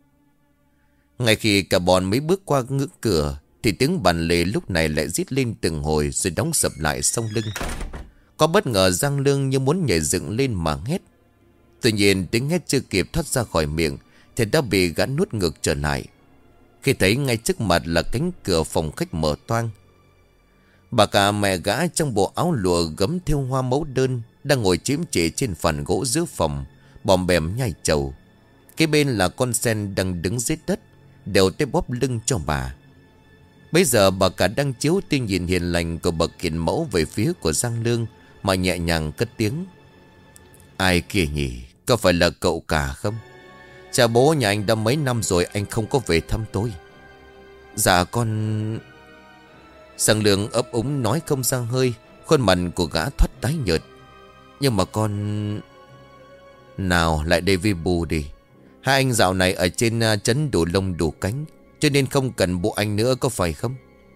Ngay khi cả bọn mới bước qua ngưỡng cửa thì tiếng bàn lề lúc này lại rít lên từng hồi rồi đóng sập lại sau lưng. Có bất ngờ Giang Lương như muốn nhảy dựng lên mà hét. Tuy nhiên tiếng hét chưa kịp thoát ra khỏi miệng thì đã bị gã nuốt ngược trở lại. Khi thấy ngay trước mặt là cánh cửa phòng khách mở toang, bà cả mẹ gã trong bộ áo lụa gấm thêu hoa mẫu đơn đang ngồi chiếm trệ trên phản gỗ giữa phòng, bòm bèm nhai trầu. Cái bên là con sen đang đứng dưới đất, đều tay bóp lưng cho bà. Bây giờ bà cả đang chiếu tia nhìn hiền lành của bậc hiền mẫu về phía của Giang Lương mà nhẹ nhàng cất tiếng. Ai kia nhỉ? Có phải là cậu cả không? Cha bố nhà anh đã mấy năm rồi anh không có về thăm tôi. Dạ con... Giang Lương ấp úng nói không ra hơi, khuôn mặt của gã thoát tái nhợt. Nhưng mà con... Nào lại đây với bù đi. Hai anh dạo này ở trên uh, trấn đủ lông đủ cánh, cho nên không cần bộ anh nữa, có phải không?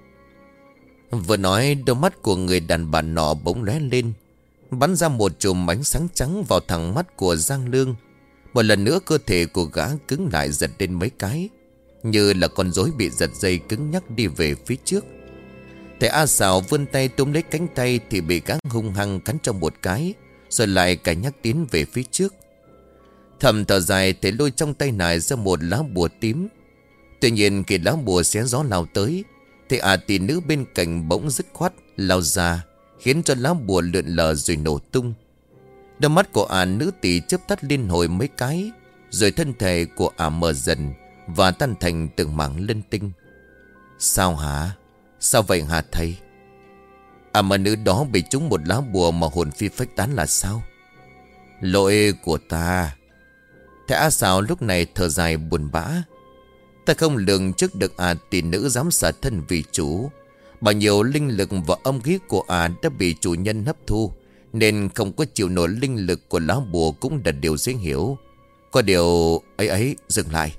Vừa nói, đôi mắt của người đàn bà nọ bỗng lóe lên, bắn ra một chùm ánh sáng trắng vào thẳng mắt của Giang Lương. Một lần nữa cơ thể của gã cứng lại, giật lên mấy cái, như là con rối bị giật dây cứng nhắc đi về phía trước. Thầy A Sào vươn tay túm lấy cánh tay thì bị gã hung hăng cắn trong một cái, rồi lại cả nhắc tiến về phía trước. Thầm thở dài, thầy lôi trong tay này ra một lá bùa tím. Tuy nhiên khi lá bùa xé gió lao tới, thì ả tỷ nữ bên cạnh bỗng dứt khoát lao ra, khiến cho lá bùa lượn lờ rồi nổ tung. Đôi mắt của ả nữ tỷ chớp tắt liên hồi mấy cái, rồi thân thể của ả mờ dần và tan thành từng mảng linh tinh. Sao hả? Sao vậy hả thầy? À mà nữ đó bị trúng một lá bùa mà hồn phi phách tán là sao? Lỗi của ta. Thầy A Sào lúc này thở dài buồn bã. Ta không lường trước được à tỷ nữ dám xả thân vì chủ. Bao nhiêu linh lực và âm khí của à đã bị chủ nhân hấp thu, nên không có chịu nổi linh lực của lá bùa cũng là điều dễ hiểu. Có điều ấy ấy dừng lại.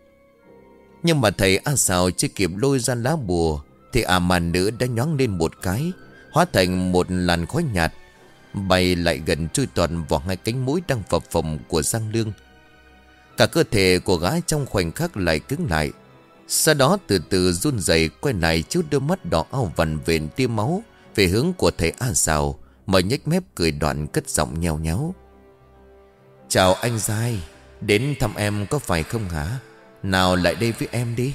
Nhưng mà thầy A Sào chưa kịp lôi ra lá bùa thì à mà nữ đã nhoáng lên một cái, hóa thành một làn khói nhạt, bay lại gần chui toàn vào hai cánh mũi đang phập phồng của Giang Lương. Cả cơ thể của gã trong khoảnh khắc lại cứng lại, sau đó từ từ run rẩy quay lại chiếu đôi mắt đỏ ao vằn vện tia máu về hướng của thầy A Sào, mà nhếch mép cười đoạn cất giọng nheo nhéo. Chào anh Giai, đến thăm em có phải không hả? Nào lại đây với em đi.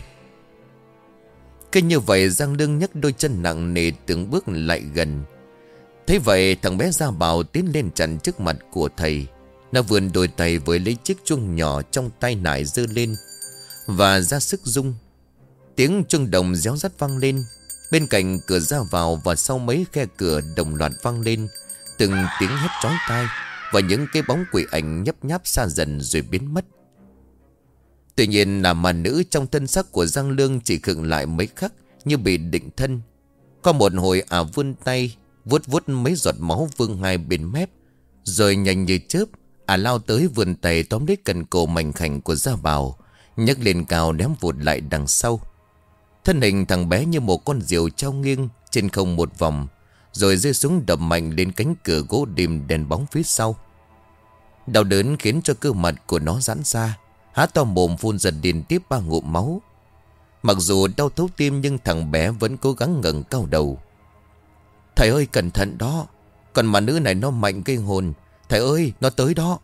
Cứ như vậy Giang Lương nhấc đôi chân nặng nề từng bước lại gần. Thế vậy thằng bé Gia Bảo tiến lên chặn trước mặt của thầy. Nó vươn đôi tay với lấy chiếc chuông nhỏ trong tay nải giơ lên và ra sức rung. Tiếng chuông đồng réo rắt vang lên. Bên cạnh cửa ra vào và sau mấy khe cửa đồng loạt vang lên từng tiếng hét chói tai, và những cái bóng quỷ ảnh nhấp nháp xa dần rồi biến mất. Tuy nhiên là mà nữ trong thân xác của Giang Lương chỉ khựng lại mấy khắc như bị định thân. Có một hồi ả vươn tay vuốt vuốt mấy giọt máu vương hai bên mép, rồi nhanh như chớp ả lao tới vươn tay tóm lấy cần cổ mảnh khảnh của Gia Bảo, nhấc lên cao ném vụt lại đằng sau. Thân hình thằng bé như một con diều trao nghiêng trên không một vòng, rồi rơi xuống đập mạnh lên cánh cửa gỗ đêm đèn bóng phía sau. Đau đớn khiến cho cơ mặt của nó giãn ra, há to mồm phun dần điên tiếp ba ngụm máu. Mặc dù đau thấu tim nhưng thằng bé vẫn cố gắng ngẩng cao đầu. Thầy ơi cẩn thận đó, còn mà nữ này nó mạnh gây hồn. Thầy ơi nó tới đó.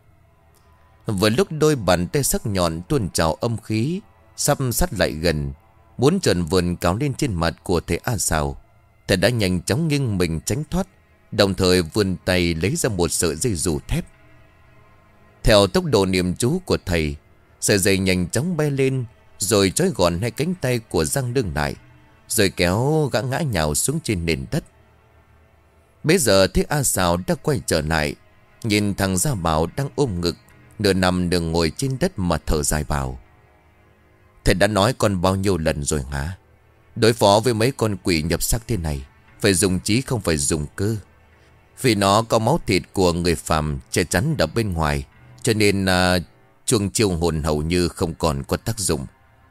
Vừa lúc đôi bàn tay sắc nhọn tuôn trào âm khí sắp sát lại gần, muốn trần vườn cáo lên trên mặt của thầy A Sào. Thầy đã nhanh chóng nghiêng mình tránh thoát, đồng thời vươn tay lấy ra một sợi dây dù thép. Theo tốc độ niệm chú của thầy, sợi dây nhanh chóng bay lên, rồi trói gọn hai cánh tay của Giang Lương lại, rồi kéo gã ngã nhào xuống trên nền đất. Bây giờ thấy A Sào đã quay trở lại, nhìn thằng Gia Bảo đang ôm ngực, nửa nằm nửa ngồi trên đất mà thở dài bảo: Thầy đã nói con bao nhiêu lần rồi hả? Đối phó với mấy con quỷ nhập xác thế này, phải dùng trí không phải dùng cơ. Vì nó có máu thịt của người phàm che chắn ở bên ngoài, cho nên uh, chuông chiêu hồn hầu như không còn có tác dụng.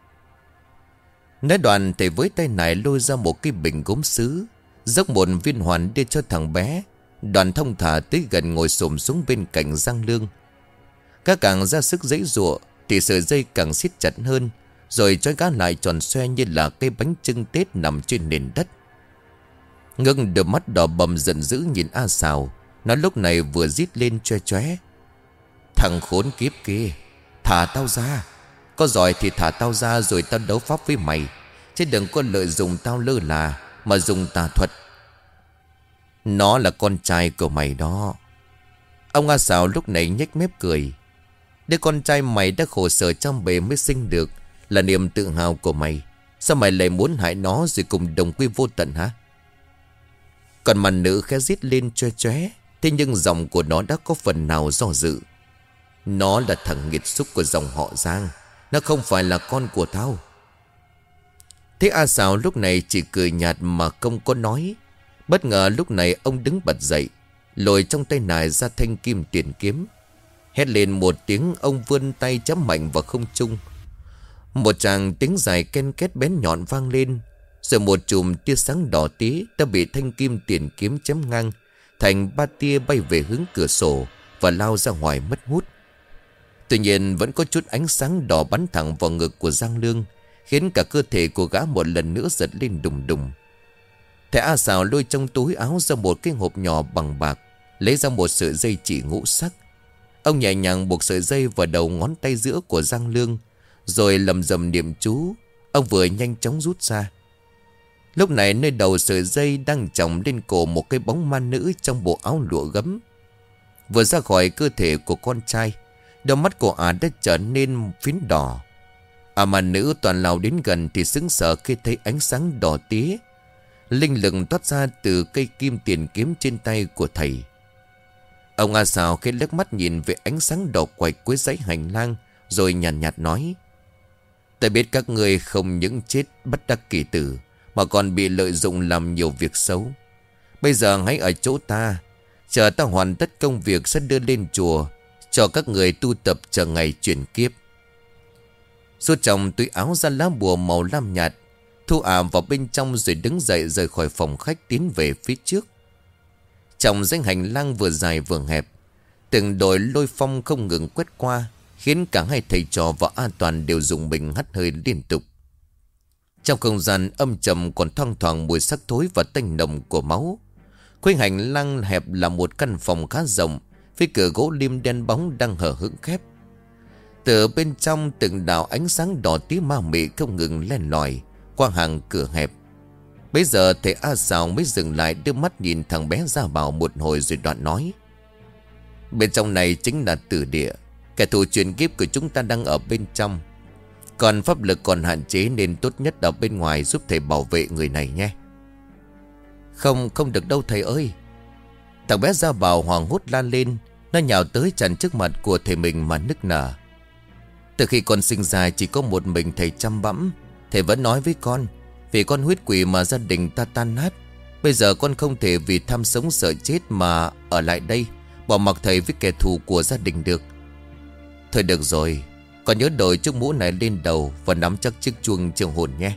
Nói đoạn thầy với tay này lôi ra một cái bình gốm sứ, dốc một viên hoàn đưa cho thằng bé. Đoàn thông thả tới gần ngồi xổm xuống bên cạnh Giang Lương. Các càng ra sức giãy giụa thì sợi dây càng siết chặt hơn, rồi trói gã lại tròn xoe như là cây bánh chưng Tết nằm trên nền đất. Ngưng đôi mắt đỏ bầm giận dữ nhìn A Sào. Nó lúc này vừa rít lên choe choé: Thằng khốn kiếp kia, Thả tao ra. Có giỏi thì thả tao ra rồi tao đấu pháp với mày. Chứ đừng có lợi dụng tao lơ là mà dùng tà thuật. Nó là con trai của mày đó. Ông A Sào lúc này nhếch mép cười. Đứa con trai mày đã khổ sở trong bề mới sinh được, là niềm tự hào của mày. Sao mày lại muốn hại nó rồi cùng đồng quy vô tận hả? Còn mà nữ khẽ rít lên choe choé. Thế nhưng giọng của nó đã có phần nào do dự. Nó là thằng nghiệt xúc của dòng họ Giang. Nó không phải là con của tao. Thế A Sào lúc này chỉ cười nhạt mà không có nói. Bất ngờ lúc này ông đứng bật dậy, lôi trong tay nải ra thanh kim tiền kiếm. Hét lên một tiếng, ông vươn tay chấm mạnh vào không trung. Một tràng tiếng dài ken két bén nhọn vang lên. Rồi một chùm tia sáng đỏ tí đã bị thanh kim tiền kiếm chém ngang thành ba tia, bay về hướng cửa sổ và lao ra ngoài mất hút. Tuy nhiên vẫn có chút ánh sáng đỏ bắn thẳng vào ngực của Giang Lương, khiến cả cơ thể của gã một lần nữa giật lên đùng đùng. Thầy A Sào lôi trong túi áo ra một cái hộp nhỏ bằng bạc, lấy ra một sợi dây chỉ ngũ sắc. Ông nhẹ nhàng buộc sợi dây vào đầu ngón tay giữa của Giang Lương, rồi lầm rầm niệm chú. Ông vừa nhanh chóng rút ra. Lúc này nơi đầu sợi dây đang chồng lên cổ một cái bóng ma nữ trong bộ áo lụa gấm. Vừa ra khỏi cơ thể của con trai, đôi mắt của ả đã trở nên phím đỏ. À mà nữ toàn lao đến gần thì sững sờ khi thấy ánh sáng đỏ tía linh lừng toát ra từ cây kim tiền kiếm trên tay của thầy. Ông A Sào khi liếc mắt nhìn về ánh sáng đỏ quạch cuối dãy hành lang, rồi nhàn nhạt, nhạt nói: "Ta biết các người không những chết bất đắc kỳ tử, mà còn bị lợi dụng làm nhiều việc xấu. Bây giờ hãy ở chỗ ta, chờ ta hoàn tất công việc sẽ đưa lên chùa cho các người tu tập chờ ngày chuyển kiếp." Rút trong túi áo ra lá bùa màu lam nhạt, thu ả vào bên trong rồi đứng dậy rời khỏi phòng khách tiến về phía trước. Trong dãy hành lang vừa dài vừa hẹp, từng đội lôi phong không ngừng quét qua, khiến cả hai thầy trò và A Toàn đều dùng mình hắt hơi liên tục. Trong không gian âm trầm còn thoang thoảng mùi sắc thối và tanh nồng của máu. Cuối hành lang hẹp là một căn phòng khá rộng, với cửa gỗ lim đen bóng đang hở hững khép. Từ bên trong từng đạo ánh sáng đỏ tía ma mị không ngừng len lỏi qua hàng cửa hẹp. Bây giờ thầy A Sào mới dừng lại, đưa mắt nhìn thằng bé Gia Bảo một hồi rồi đoạn nói: "Bên trong này chính là tử địa. Kẻ thù chuyển kiếp của chúng ta đang ở bên trong. Còn pháp lực còn hạn chế nên tốt nhất ở bên ngoài giúp thầy bảo vệ người này nhé." "Không, không được đâu thầy ơi." Thằng bé Gia Bảo hoảng hốt la lên. Nó nhào tới chặn trước mặt của thầy mình mà nức nở: "Từ khi con sinh ra chỉ có một mình thầy chăm bẵm. Thầy vẫn nói với con, vì con huyết quỷ mà gia đình ta tan nát. Bây giờ con không thể vì tham sống sợ chết mà ở lại đây, bỏ mặc thầy với kẻ thù của gia đình được." "Thôi được rồi, con nhớ đội chiếc mũ này lên đầu và nắm chắc chiếc chuông trường hồn nhé."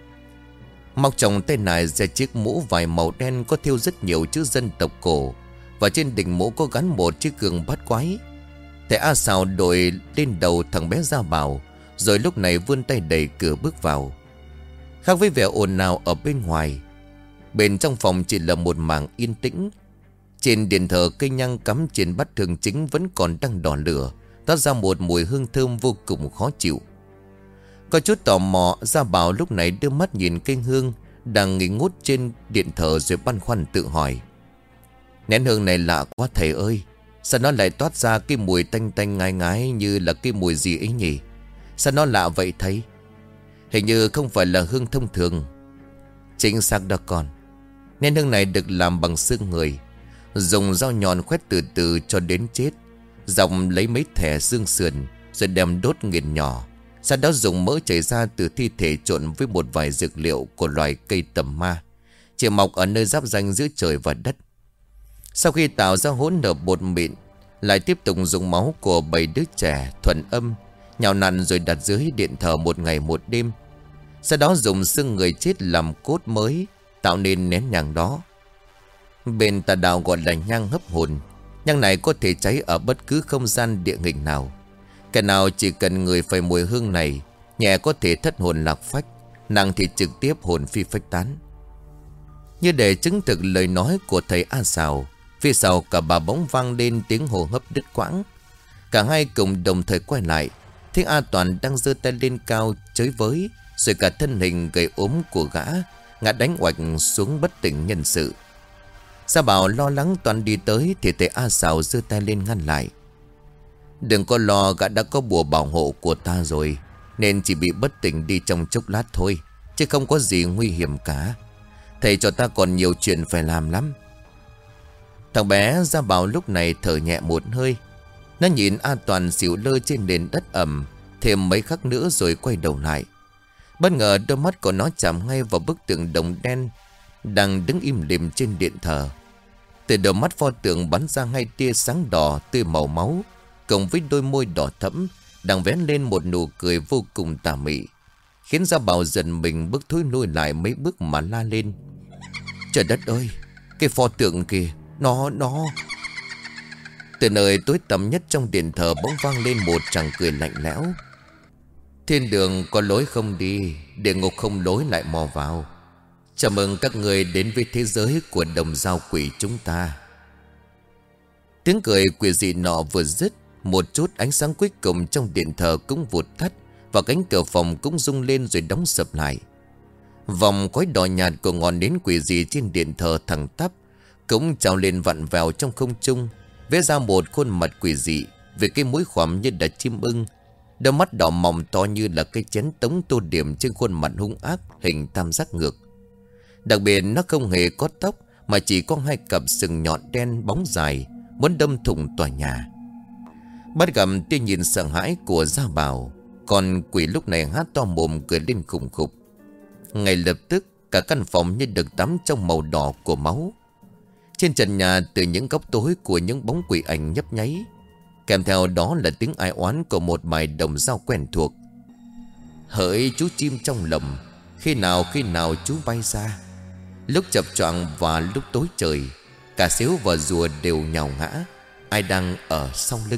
Móc trong tay này ra chiếc mũ vải màu đen có thêu rất nhiều chữ dân tộc cổ, và trên đỉnh mũ có gắn một chiếc gương bát quái. Thầy A Sào đội lên đầu thằng bé Gia Bảo, rồi lúc này vươn tay đẩy cửa bước vào. Khác với vẻ ồn ào ở bên ngoài, bên trong phòng chỉ là một mảng yên tĩnh. Trên điện thờ, cây nhang cắm trên bát thường chính vẫn còn đang đỏ lửa, toát ra một mùi hương thơm vô cùng khó chịu. Có chút tò mò, Gia Bảo lúc này đưa mắt nhìn cây hương đang nghỉ ngút trên điện thờ rồi băn khoăn tự hỏi: "Nén hương này lạ quá thầy ơi. Sao nó lại toát ra cái mùi tanh tanh ngai ngái như là cái mùi gì ấy nhỉ? Sao nó lạ vậy thầy? Hình như không phải là hương thông thường." "Chính xác đó con. Nén hương này được làm bằng xương người, dùng dao nhọn khoét từ từ cho đến chết, dọc lấy mấy thẻ xương sườn rồi đem đốt nghiền nhỏ. Sau đó dùng mỡ chảy ra từ thi thể trộn với một vài dược liệu của loài cây tầm ma, chỉ mọc ở nơi giáp ranh giữa trời và đất. Sau khi tạo ra hỗn hợp bột mịn, lại tiếp tục dùng máu của bảy đứa trẻ thuần âm nhào nặn rồi đặt dưới điện thờ một ngày một đêm. Sau đó dùng xương người chết làm cốt mới, tạo nên nén nhang đó. Bên tà đạo gọi là nhang hấp hồn. Nhang này có thể cháy ở bất cứ không gian địa hình nào. Kẻ nào chỉ cần người phải mùi hương này, nhẹ có thể thất hồn lạc phách, nặng thì trực tiếp hồn phi phách tán." Như để chứng thực lời nói của thầy A Sào, phía sau cả bà bỗng vang lên tiếng hô hấp đứt quãng. Cả hai cùng đồng thời quay lại, Thấy A Toàn đang giơ tay lên cao chới với, rồi cả thân hình gầy ốm của gã ngã đánh oạch xuống bất tỉnh nhân sự. Gia Bảo lo lắng Toàn đi tới thì thấy A Sào giơ tay lên ngăn lại. Đừng có lo, gã đã có bùa bảo hộ của ta rồi, nên chỉ bị bất tỉnh đi trong chốc lát thôi, chứ không có gì nguy hiểm cả. Thầy cho ta còn nhiều chuyện phải làm lắm. Thằng bé Gia Bảo lúc này thở nhẹ một hơi. Nó nhìn A Toàn xỉu lơ trên nền đất ẩm thêm mấy khắc nữa rồi quay đầu lại. Bất ngờ đôi mắt của nó chạm ngay vào bức tượng đồng đen đang đứng im lìm trên điện thờ. Từ đôi mắt pho tượng bắn ra hai tia sáng đỏ tươi màu máu, cộng với đôi môi đỏ thẫm đang vén lên một nụ cười vô cùng tà mị, khiến Gia Bảo giật mình bước thối lui lại mấy bước mà la lên: Trời đất ơi, cái pho tượng kìa, nó nó Từ nơi tối tăm nhất trong điện thờ bỗng vang lên một tràng cười lạnh lẽo: Thiên đường có lối không đi, địa ngục không lối lại mò vào. Chào mừng các người đến với thế giới của đồng dao quỷ chúng ta. Tiếng cười quỷ dị nọ vừa dứt, một chút ánh sáng cuối cùng trong điện thờ cũng vụt tắt, và cánh cửa phòng cũng rung lên rồi đóng sập lại. Vòng khói đỏ nhạt của ngọn nến quỷ dị trên điện thờ thẳng tắp cũng trào lên vặn vẹo trong không trung, vẽ ra một khuôn mặt quỷ dị với cái mũi khoằm như là chim ưng, đôi mắt đỏ mỏng to như là cái chén tống tô điểm trên khuôn mặt hung ác hình tam giác ngược. Đặc biệt nó không hề có tóc, mà chỉ có hai cặp sừng nhọn đen bóng dài muốn đâm thủng tòa nhà. Bắt gặp tia nhìn sợ hãi của Gia Bảo, còn quỷ lúc này há to mồm cười lên khủng khục. Ngay lập tức cả căn phòng như được tắm trong màu đỏ của máu. Trên trần nhà từ những góc tối của những bóng quỷ ảnh nhấp nháy, kèm theo đó là tiếng ai oán của một bài đồng dao quen thuộc: Hỡi chú chim trong lồng, khi nào khi nào chú bay ra. Lúc chập choạng và lúc tối trời, cả xíu và rùa đều nhào ngã, ai đang ở sau lưng.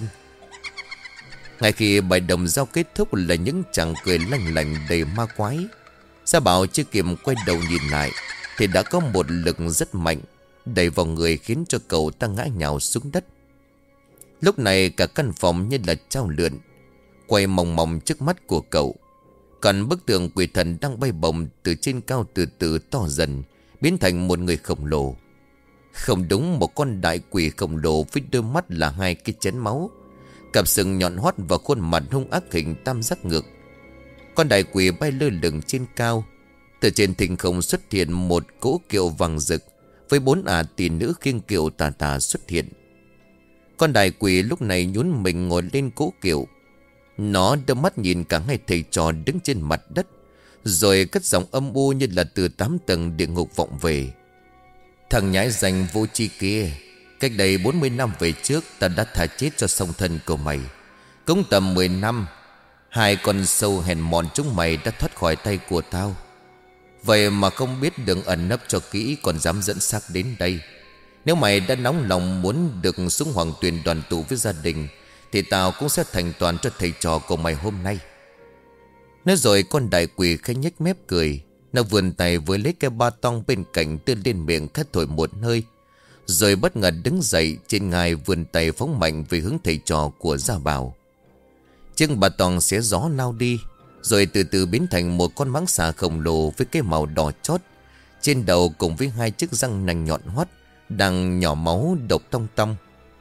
Ngay khi bài đồng dao kết thúc là những chàng cười lanh lành đầy ma quái. Gia Bảo chưa kịp quay đầu nhìn lại thì đã có một lực rất mạnh đẩy vào người, khiến cho cậu ta ngã nhào xuống đất. Lúc này cả căn phòng như là trao lượn, quay mòng mòng trước mắt của cậu. Còn bức tượng quỷ thần đang bay bổng từ trên cao từ từ to dần, biến thành một người khổng lồ. Không đúng, một con đại quỷ khổng lồ với đôi mắt là hai cái chén máu, cặp sừng nhọn hoắt và khuôn mặt hung ác hình tam giác ngược. Con đại quỷ bay lơ lửng trên cao. Từ trên thình không xuất hiện một cỗ kiệu vàng rực với bốn ả tỷ nữ khiêng kiệu tà tà xuất hiện. Con đại quỷ lúc này nhún mình ngồi lên cỗ kiệu. Nó đôi mắt nhìn cả hai thầy trò đứng trên mặt đất, rồi cất giọng âm u như là từ tám tầng địa ngục vọng về: Thằng nhãi danh vô tri kia, cách đây bốn mươi năm về trước ta đã thả chết cho song thân của mày. Cũng tầm mười năm, hai con sâu hèn mọn chúng mày đã thoát khỏi tay của tao. Vậy mà không biết đường ẩn nấp cho kỹ, còn dám dẫn xác đến đây. Nếu mày đã nóng lòng muốn được xuống hoàng tuyền đoàn tụ với gia đình, thì tao cũng sẽ thành toàn cho thầy trò của mày hôm nay. Nói rồi con đại quỷ khẽ nhếch mép cười. Nó vươn tay với lấy cái ba tong bên cạnh, đưa lên miệng khát thổi một hơi, rồi bất ngờ đứng dậy trên ngai, vươn tay phóng mạnh về hướng thầy trò của Gia Bảo. Chiếc ba tong xé gió lao đi, rồi từ từ biến thành một con mãng xà khổng lồ với cái màu đỏ chót trên đầu, cùng với hai chiếc răng nành nhọn hoắt đang nhỏ máu độc tong tong.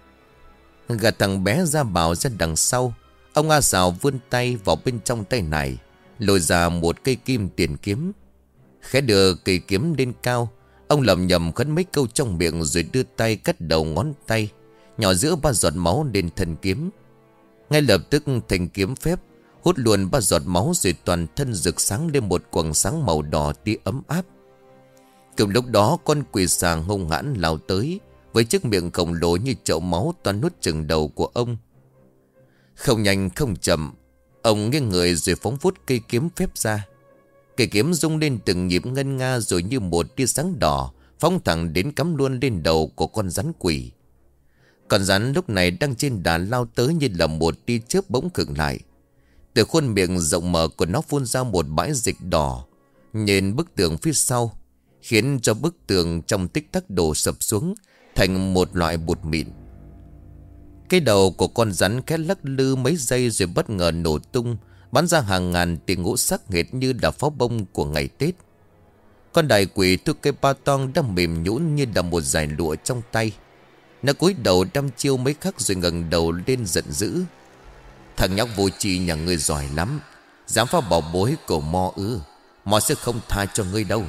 Gạt thằng bé Gia Bảo ra đằng sau, ông A Sào vươn tay vào bên trong tay này, lôi ra một cây kim tiền kiếm. Khẽ đưa cây kiếm lên cao, ông lẩm nhẩm khấn mấy câu trong miệng, rồi đưa tay cắt đầu ngón tay nhỏ giữa ba giọt máu lên thân kiếm. Ngay lập tức thành kiếm phép hút luôn ba giọt máu, rồi toàn thân rực sáng lên một quầng sáng màu đỏ tia ấm áp. Cùng lúc đó con quỷ sàng hung hãn lao tới với chiếc miệng khổng lồ như chậu máu, toàn nuốt chửng đầu của ông. Không nhanh không chậm, ông nghiêng người rồi phóng vút cây kiếm phép ra. Cây kiếm rung lên từng nhịp ngân nga, rồi như một tia sáng đỏ phóng thẳng đến cắm luôn lên đầu của con rắn quỷ. Con rắn lúc này đang trên đà lao tới, như là một tia chớp bỗng khựng lại. Từ khuôn miệng rộng mở của nó phun ra một bãi dịch đỏ nhìn bức tường phía sau, khiến cho bức tường trong tích tắc đổ sập xuống thành một loại bột mịn. Cái đầu của con rắn khẽ lắc lư mấy giây rồi bất ngờ nổ tung, bắn ra hàng ngàn tia ngũ sắc hệt như là pháo bông của ngày Tết. Con đại quỷ thu cây ba tong đang mềm nhũn như là một dải lụa trong tay. Nó cúi đầu đăm chiêu mấy khắc rồi ngẩng đầu lên giận dữ. Thằng nhóc vô tri nhà ngươi giỏi lắm, dám phá bảo bối của Mo ư? Mo sẽ không tha cho ngươi đâu.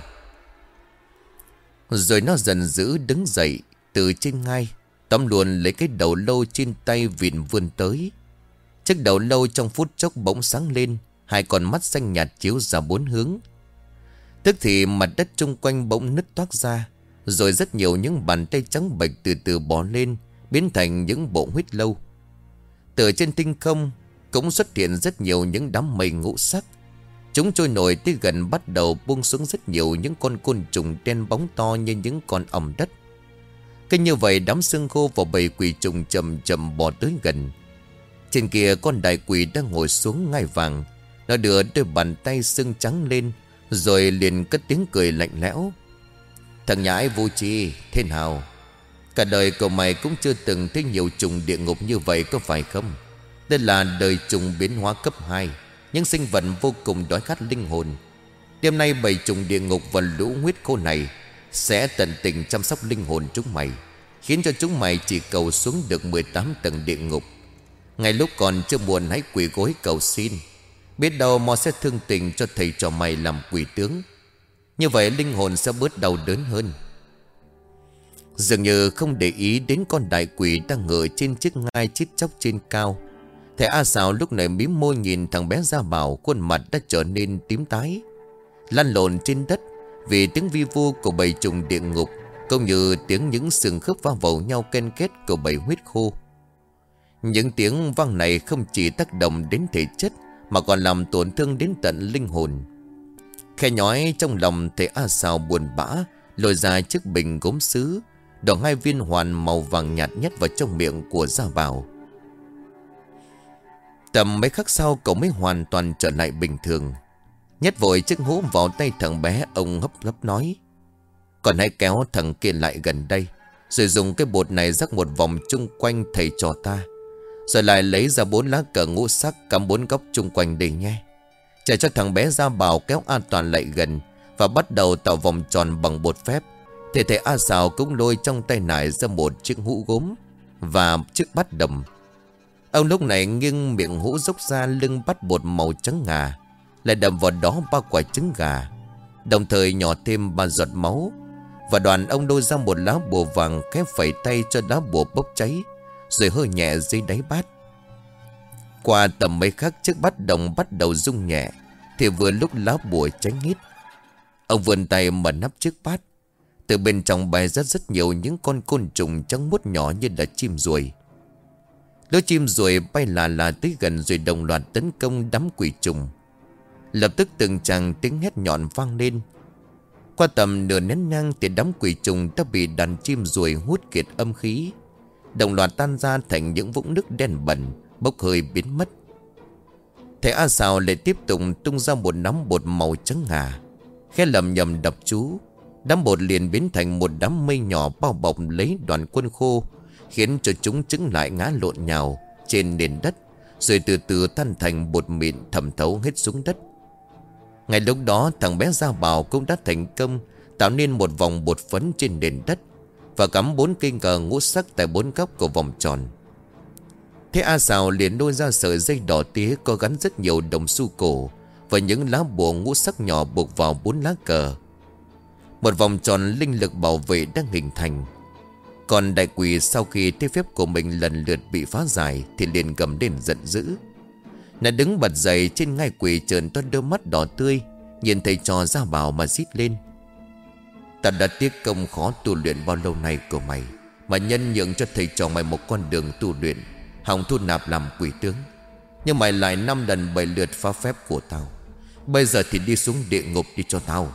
Rồi nó giận dữ đứng dậy từ trên ngai, tóm luôn lấy cái đầu lâu trên tay vịn vươn tới. Chiếc đầu lâu trong phút chốc bỗng sáng lên, hai con mắt xanh nhạt chiếu ra bốn hướng. Tức thì mặt đất chung quanh bỗng nứt toác ra, rồi rất nhiều những bàn tay trắng bệch từ từ bò lên, biến thành những bộ huyết lâu. Từ trên tinh không cũng xuất hiện rất nhiều những đám mây ngũ sắc. Chúng trôi nổi tới gần bắt đầu buông xuống rất nhiều những con côn trùng đen bóng to như những con ong đất. Cứ như vậy đám xương khô và bầy quỷ trùng chậm chậm bò tới gần. Trên kia con đại quỷ đang ngồi xuống ngai vàng. Nó đưa đôi bàn tay xương trắng lên, rồi liền cất tiếng cười lạnh lẽo. Thằng nhãi vô tri, thế nào? Cả đời của mày cũng chưa từng thấy nhiều trùng địa ngục như vậy có phải không? Đây là đời trùng biến hóa cấp hai, những sinh vật vô cùng đói khát linh hồn. Đêm nay bầy trùng địa ngục và lũ huyết khô này sẽ tận tình chăm sóc linh hồn chúng mày, khiến cho chúng mày chỉ cầu xuống được mười tám tầng địa ngục. Ngay lúc còn chưa buồn hãy quỳ gối cầu xin. Biết đâu Mo sẽ thương tình cho thầy trò mày làm quỷ tướng. Như vậy linh hồn sẽ bớt đau đớn hơn. Dường như không để ý đến con đại quỷ đang ngồi trên chiếc ngai chít chóc trên cao, thầy A Sào lúc này mím môi nhìn thằng bé Gia Bảo. Khuôn mặt đã trở nên tím tái, lăn lộn trên đất vì tiếng vi vu của bầy trùng địa ngục, cũng như tiếng những xương khớp va vào nhau ken kết của bầy huyết khô. Những tiếng vang này không chỉ tác động đến thể chất mà còn làm tổn thương đến tận linh hồn. Khe nhói trong lòng thầy A Sào buồn bã, lôi ra chiếc bình gốm sứ, đổ hai viên hoàn màu vàng nhạt nhét vào trong miệng của Gia Bảo. Tầm mấy khắc sau cậu mới hoàn toàn trở lại bình thường. Nhét vội chiếc hũ vào tay thằng bé, ông hấp gấp nói: Còn hãy kéo thằng kia lại gần đây, rồi dùng cái bột này rắc một vòng chung quanh thầy trò ta, rồi lại lấy ra bốn lá cờ ngũ sắc cắm bốn góc chung quanh đây nhé. Chờ cho thằng bé Gia Bảo kéo an toàn lại gần và bắt đầu tạo vòng tròn bằng bột phép, thì thầy A Sào cũng lôi trong tay nải ra một chiếc hũ gốm và chiếc bát đầm. Ông lúc này nghiêng miệng hũ dốc ra lưng bát bột màu trắng ngà, lại đầm vào đó ba quả trứng gà, đồng thời nhỏ thêm ba giọt máu. Và đoàn ông đôi ra một lá bùa vàng, khép phẩy tay cho lá bùa bốc cháy, rồi hơi nhẹ dưới đáy bát. Qua tầm mấy khắc chiếc bát đồng bắt đầu rung nhẹ, thì vừa lúc lá bùa cháy nghít. Ông vươn tay mở nắp chiếc bát. Từ bên trong bay rất rất nhiều những con côn trùng trắng muốt nhỏ như là chim ruồi. Lũ chim ruồi bay là là tới gần rồi đồng loạt tấn công đám quỷ trùng. Lập tức từng tràng tiếng hét nhọn vang lên. Qua tầm nửa nén nhang thì đám quỷ trùng đã bị đàn chim ruồi hút kiệt âm khí, đồng loạt tan ra thành những vũng nước đen bẩn, bốc hơi biến mất. Thầy A Sào lại tiếp tục tung ra một nắm bột màu trắng ngà, khẽ lầm nhầm đập chú. Đám bột liền biến thành một đám mây nhỏ bao bọc lấy đoàn quân khô, khiến cho chúng trứng lại ngã lộn nhào trên nền đất, rồi từ từ tan thành bột mịn thẩm thấu hết xuống đất. Ngay lúc đó thằng bé Gia Bảo cũng đã thành công tạo nên một vòng bột phấn trên nền đất và cắm bốn cây cờ ngũ sắc tại bốn góc của vòng tròn. Thế A Sào liền lôi ra sợi dây đỏ tía có gắn rất nhiều đồng xu cổ và những lá bùa ngũ sắc nhỏ buộc vào bốn lá cờ. Một vòng tròn linh lực bảo vệ đang hình thành. Còn đại quỷ sau khi thế phép của mình lần lượt bị phá giải thì liền gầm lên giận dữ. Nó đứng bật dậy trên ngai quỷ, trợn to đôi mắt đỏ tươi, nhìn thầy trò Gia Bảo mà rít lên: Ta đã tiếc công khó tu luyện bao lâu nay của mày, mà nhân nhượng cho thầy trò mày một con đường tu luyện, hòng thu nạp làm quỷ tướng. Nhưng mày lại năm lần bảy lượt phá phép của tao. Bây giờ thì đi xuống địa ngục đi cho tao.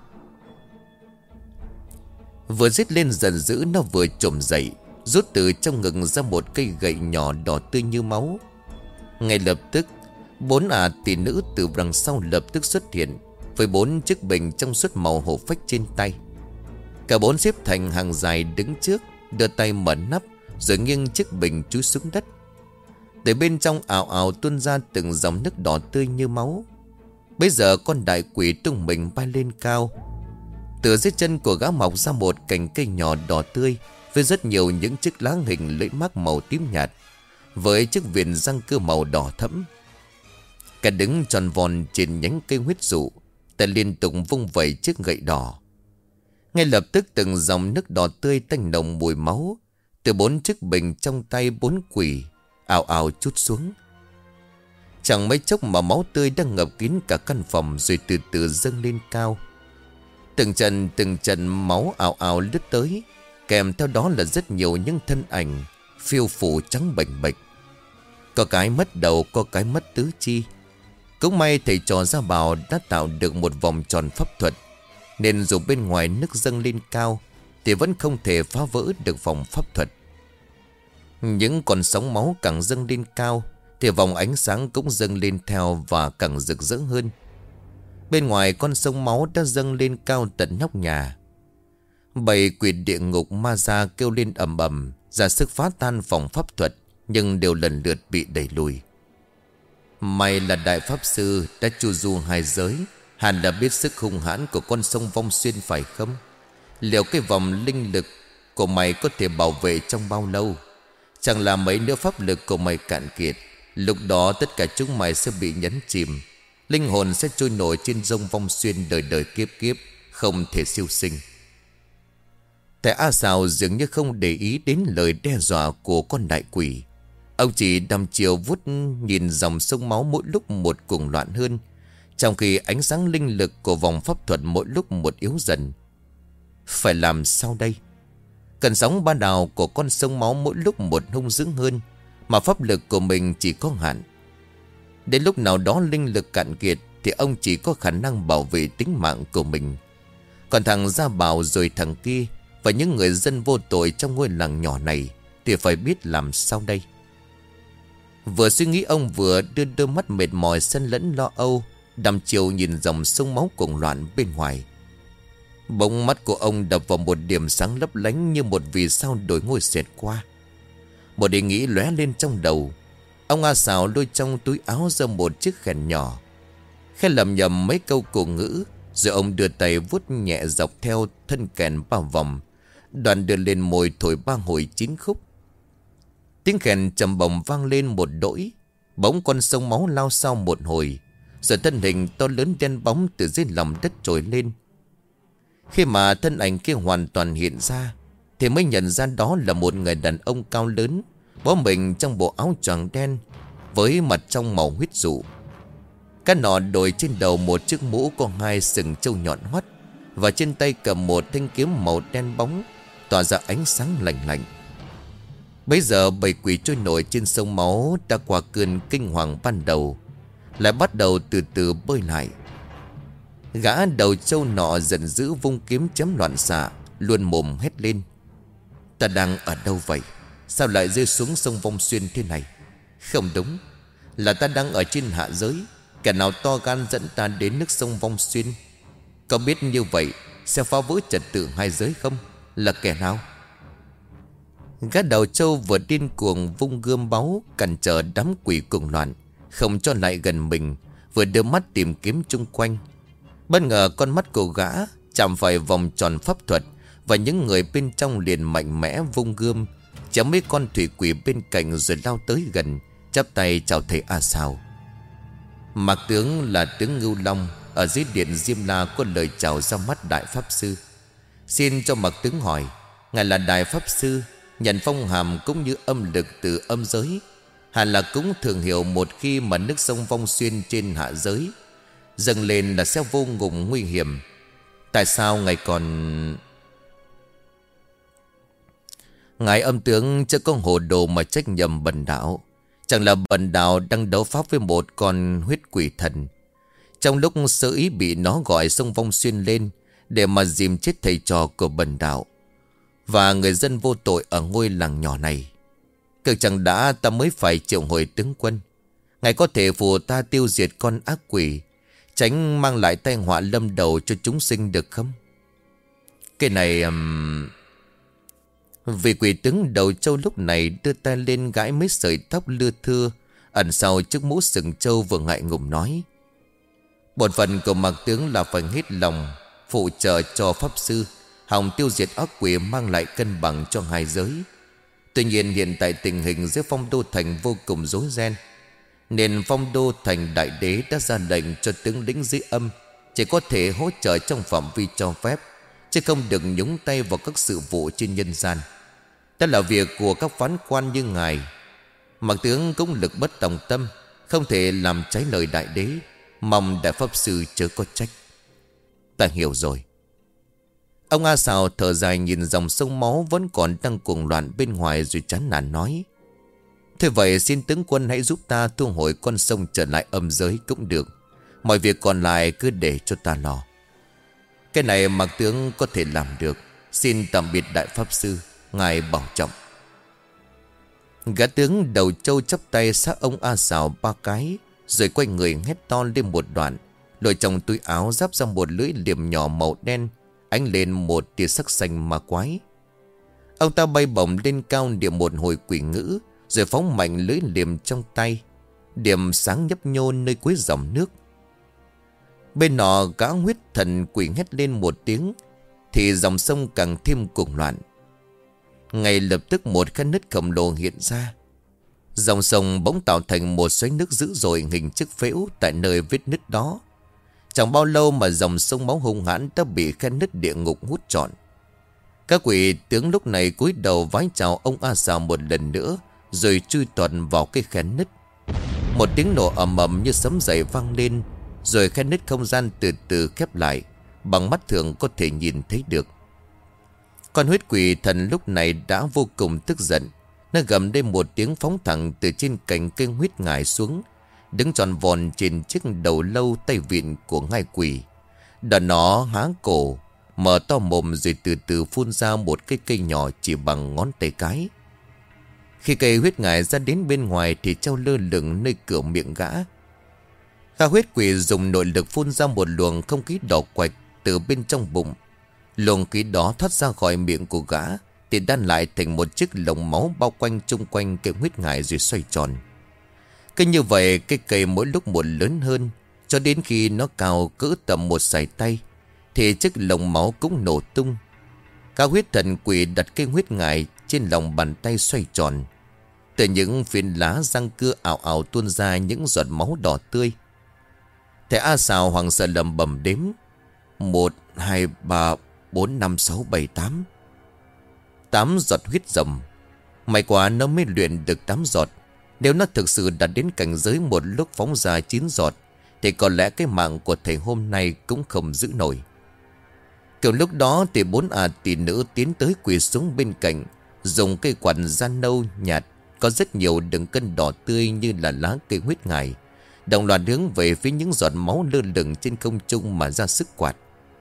Vừa rít lên giận dữ, nó vừa trồm dậy, rút từ trong ngực ra một cây gậy nhỏ đỏ tươi như máu. Ngay lập tức bốn ả tỷ nữ từ đằng sau lập tức xuất hiện với bốn chiếc bình trong suốt màu hổ phách trên tay. Cả bốn xếp thành hàng dài đứng trước, đưa tay mở nắp rồi nghiêng chiếc bình chúi xuống đất. Từ bên trong ào ào tuôn ra từng dòng nước đỏ tươi như máu. Bây giờ con đại quỷ tung mình bay lên cao. Từ dưới chân của gã mọc ra một cành cây nhỏ đỏ tươi, với rất nhiều những chiếc lá hình lưỡi mác màu tím nhạt, với chiếc viền răng cưa màu đỏ thẫm. Cả đứng tròn vòn trên nhánh cây huyết dụ, ta liên tục vung vẩy chiếc gậy đỏ. Ngay lập tức từng dòng nước đỏ tươi tanh nồng mùi máu từ bốn chiếc bình trong tay bốn quỷ ào ào trút xuống. Chẳng mấy chốc mà máu tươi đang ngập kín cả căn phòng, rồi từ từ dâng lên cao. Từng trận từng trận máu ào ào lướt tới, kèm theo đó là rất nhiều những thân ảnh phiêu phù trắng bệch bệch. Có cái mất đầu, có cái mất tứ chi. Cũng may thầy trò Gia Bảo đã tạo được một vòng tròn pháp thuật, nên dù bên ngoài nước dâng lên cao thì vẫn không thể phá vỡ được vòng pháp thuật. Những con sóng máu càng dâng lên cao thì vòng ánh sáng cũng dâng lên theo và càng rực rỡ hơn. Bên ngoài con sông máu đã dâng lên cao tận nóc nhà. Bảy quỷ địa ngục ma ra kêu lên ầm ầm, ra sức phá tan phòng pháp thuật, nhưng đều lần lượt bị đẩy lùi. May là đại pháp sư đã chu du hai giới, hẳn là biết sức hung hãn của con sông Vong Xuyên phải không? Liệu cái vòng linh lực của mày có thể bảo vệ trong bao lâu? Chẳng là mấy nữa pháp lực của mày cạn kiệt, lúc đó tất cả chúng mày sẽ bị nhấn chìm, linh hồn sẽ trôi nổi trên sông Vong Xuyên đời đời kiếp kiếp, không thể siêu sinh. Thầy A Sào dường như không để ý đến lời đe dọa của con đại quỷ. Ông chỉ đăm chiều vút nhìn dòng sông máu mỗi lúc một cuồng loạn hơn, trong khi ánh sáng linh lực của vòng pháp thuật mỗi lúc một yếu dần. Phải làm sao đây? Cơn sóng ba đào của con sông máu mỗi lúc một hung dữ hơn, mà pháp lực của mình chỉ có hạn. Đến lúc nào đó linh lực cạn kiệt thì ông chỉ có khả năng bảo vệ tính mạng của mình. Còn thằng Gia Bảo rồi thằng kia và những người dân vô tội trong ngôi làng nhỏ này thì phải biết làm sao đây. Vừa suy nghĩ, ông vừa đưa đôi mắt mệt mỏi xen lẫn lo âu, đăm chiều nhìn dòng sông máu cuồng loạn bên ngoài. Bỗng mắt của ông đập vào một điểm sáng lấp lánh như một vì sao đổi ngôi xẹt qua. Một ý nghĩ lóe lên trong đầu. Ông A Sào lôi trong túi áo ra một chiếc kèn nhỏ, khẽ lẩm nhẩm mấy câu cổ ngữ, rồi ông đưa tay vuốt nhẹ dọc theo thân kèn ba vòng, đoạn đưa lên môi thổi ba hồi chín khúc. Tiếng kèn trầm bổng vang lên một đỗi. Bỗng con sông máu lao sau một hồi, rồi thân hình to lớn đen bóng từ dưới lòng đất trồi lên. Khi mà thân ảnh kia hoàn toàn hiện ra thì mới nhận ra đó là một người đàn ông cao lớn, bó mình trong bộ áo choàng đen với mặt trong màu huyết dụ. Cái nọ đội trên đầu một chiếc mũ có hai sừng trâu nhọn hoắt, và trên tay cầm một thanh kiếm màu đen bóng tỏa ra ánh sáng lạnh lạnh. Bây giờ bầy quỷ trôi nổi trên sông máu đã qua cơn kinh hoàng ban đầu, lại bắt đầu từ từ bơi lại. Gã đầu trâu nọ giận dữ vung kiếm chém loạn xạ, luôn mồm hét lên: "Ta đang ở đâu vậy? Sao lại rơi xuống sông Vong Xuyên thế này? Không đúng, là ta đang ở trên hạ giới. Kẻ nào to gan dẫn ta đến nước sông Vong Xuyên? Có biết như vậy sẽ phá vỡ trật tự hai giới không? Là kẻ nào?" Gã đầu trâu vừa điên cuồng vung gươm báu cản trở đám quỷ cuồng loạn, không cho lại gần mình, vừa đưa mắt tìm kiếm chung quanh. Bất ngờ con mắt của gã chạm phải vòng tròn pháp thuật, và những người bên trong liền mạnh mẽ vung gươm chém mấy con thủy quỷ bên cạnh, rồi lao tới gần, chắp tay chào thầy A Sào. Mạc tướng là tướng Ngưu Long ở dưới điện Diêm La có lời chào ra mắt đại pháp sư. Xin cho Mạc tướng hỏi, ngài là đại pháp sư, nhận phong hàm cũng như âm lực từ âm giới, hẳn là cũng thường hiểu một khi mà nước sông Vong Xuyên trên hạ giới dâng lên là sẽ vô cùng nguy hiểm. Tại sao ngài còn... Ngài âm tướng chứ có hồ đồ mà trách nhầm bần đạo. Chẳng là bần đạo đang đấu pháp với một con huyết quỷ thần. Trong lúc sơ ý bị nó gọi sông Vong Xuyên lên để mà dìm chết thầy trò của bần đạo và người dân vô tội ở ngôi làng nhỏ này. Cực chẳng đã ta mới phải triệu hồi tướng quân. Ngài có thể phù ta tiêu diệt con ác quỷ, tránh mang lại tai họa lâm đầu cho chúng sinh được không? Cái này... Um... Vị quỷ tướng đầu trâu lúc này đưa tay lên gãi mấy sợi tóc lưa thưa ẩn sau chiếc mũ sừng trâu, vừa ngại ngùng nói: bổn phận của Mạc tướng là phải hết lòng phụ trợ cho pháp sư, hòng tiêu diệt ác quỷ, mang lại cân bằng cho hai giới. Tuy nhiên hiện tại tình hình giữa Phong Đô Thành vô cùng rối ren, nên Phong Đô Thành đại đế đã ra lệnh cho tướng lĩnh dưới âm chỉ có thể hỗ trợ trong phạm vi cho phép, chứ không được nhúng tay vào các sự vụ trên nhân gian. Đó là việc của các phán quan như ngài. Mạc tướng cũng lực bất tòng tâm, không thể làm trái lời đại đế, mong đại pháp sư chớ có trách. Ta hiểu rồi. Ông A Sào thở dài nhìn dòng sông máu vẫn còn đang cuồng loạn bên ngoài, rồi chán nản nói: thế vậy xin tướng quân hãy giúp ta thu hồi con sông trở lại âm giới cũng được. Mọi việc còn lại cứ để cho ta lo. Cái này Mạc tướng có thể làm được. Xin tạm biệt đại pháp sư, ngài bảo trọng. Gã tướng đầu trâu chắp tay sát ông A Sào ba cái, rồi quay người hét to lên một đoạn, lôi trong túi áo giáp ra một lưỡi liềm nhỏ màu đen, ánh lên một tia sắc xanh ma quái. Ông ta bay bổng lên cao niệm một hồi quỷ ngữ, rồi phóng mạnh lưỡi liềm trong tay. Điểm sáng nhấp nhô nơi cuối dòng nước. Bên nọ gã huyết thần quỷ hét lên một tiếng, thì dòng sông càng thêm cuồng loạn. Ngay lập tức một khe nứt khổng lồ hiện ra. Dòng sông bỗng tạo thành một xoáy nước dữ dội hình chiếc phễu tại nơi vết nứt đó. Chẳng bao lâu mà dòng sông máu hung hãn đã bị khe nứt địa ngục hút trọn. Các quỷ tướng lúc này cúi đầu vái chào ông A Sào một lần nữa, rồi chui toàn vào cái khe nứt. Một tiếng nổ ầm ầm như sấm dậy vang lên, rồi khe nứt không gian từ từ khép lại, bằng mắt thường có thể nhìn thấy được. Con huyết quỷ thần lúc này đã vô cùng tức giận. Nó gầm lên một tiếng, phóng thẳng từ trên cành cây huyết ngải xuống, đứng tròn vòn trên chiếc đầu lâu tay vịn của ngai quỷ. Đoạn nó há cổ, mở to mồm, rồi từ từ phun ra một cây cây nhỏ chỉ bằng ngón tay cái. Khi cây huyết ngải ra đến bên ngoài thì treo lơ lửng nơi cửa miệng gã. Gã huyết quỷ dùng nội lực phun ra một luồng không khí đỏ quạch từ bên trong bụng. Luồng khí đó thoát ra khỏi miệng của gã thì đan lại thành một chiếc lồng máu bao quanh chung quanh cây huyết ngải, rồi xoay tròn. Cứ như vậy cây cây mỗi lúc một lớn hơn, cho đến khi nó cao cỡ tầm một sải tay thì chiếc lồng máu cũng nổ tung. Các huyết thần quỷ đặt cây huyết ngải trên lòng bàn tay xoay tròn. Từ những phiến lá răng cưa ảo ảo tuôn ra những giọt máu đỏ tươi. Thầy A Sào hoảng sợ lầm bầm đếm: Một, hai, ba, bốn, năm, sáu, bảy, tám. Tám giọt huyết rồng. May quá nó mới luyện được tám giọt. Nếu nó thực sự đạt đến cảnh giới một lúc phóng ra chín giọt thì có lẽ cái mạng của thầy hôm nay cũng không giữ nổi. Kiểu lúc đó thì bốn à tỷ nữ tiến tới quỳ xuống bên cạnh, dùng cây quạt da nâu nhạt có rất nhiều đường cân đỏ tươi như là lá cây huyết ngải, đồng loạt hướng về phía những giọt máu lơ lửng trên không trung mà ra sức quạt.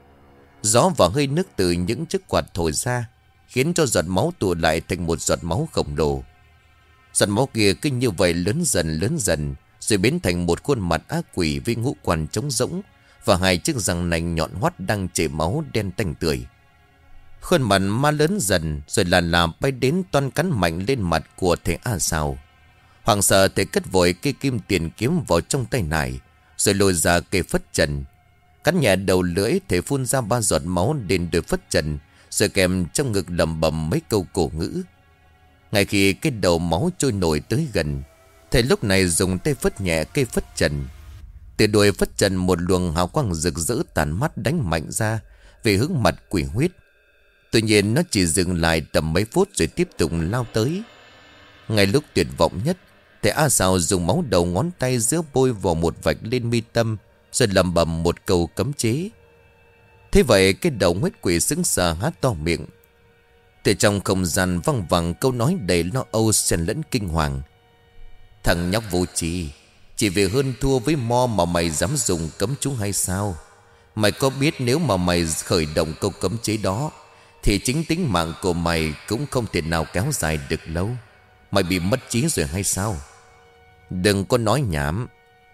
Gió và hơi nước từ những chiếc quạt thổi ra, khiến cho giọt máu tụ lại thành một giọt máu khổng lồ. Giọt máu kia cứ như vậy lớn dần lớn dần, rồi biến thành một khuôn mặt ác quỷ với ngũ quan trống rỗng và hai chiếc răng nanh nhọn hoắt đang chảy máu đen tanh tưởi. Khuôn mặt ma lớn dần, rồi là làm bay đến toan cắn mạnh lên mặt của thầy A Sào. Hoàng sợ thầy cất vội cây kim tiền kiếm vào trong tay nải, rồi lôi ra cây phất trần. Cắn nhẹ đầu lưỡi, thầy phun ra ba giọt máu lên đôi phất trần, rồi kèm trong ngực lẩm bẩm mấy câu cổ ngữ. Ngay khi cái đầu máu trôi nổi tới gần, thầy lúc này dùng tay phất nhẹ cây phất trần. Từ đuôi phất trần một luồng hào quang rực rỡ tàn mắt đánh mạnh ra về hướng mặt quỷ huyết. Tuy nhiên nó chỉ dừng lại tầm mấy phút rồi tiếp tục lao tới. Ngay lúc tuyệt vọng nhất, thầy A Sào dùng máu đầu ngón tay giữa bôi vào một vạch lên mi tâm, rồi lẩm bẩm một câu cấm chế. Thế vậy cái đầu huyết quỷ sững sờ há to miệng. Từ trong không gian văng vẳng câu nói đầy lo âu xen lẫn kinh hoàng. Thằng nhóc vô tri, chỉ vì hơn thua với Mo mà mày dám dùng cấm chú hay sao? Mày có biết nếu mà mày khởi động câu cấm chế đó thì chính tính mạng của mày cũng không thể nào kéo dài được lâu. Mày bị mất trí rồi hay sao? Đừng có nói nhảm.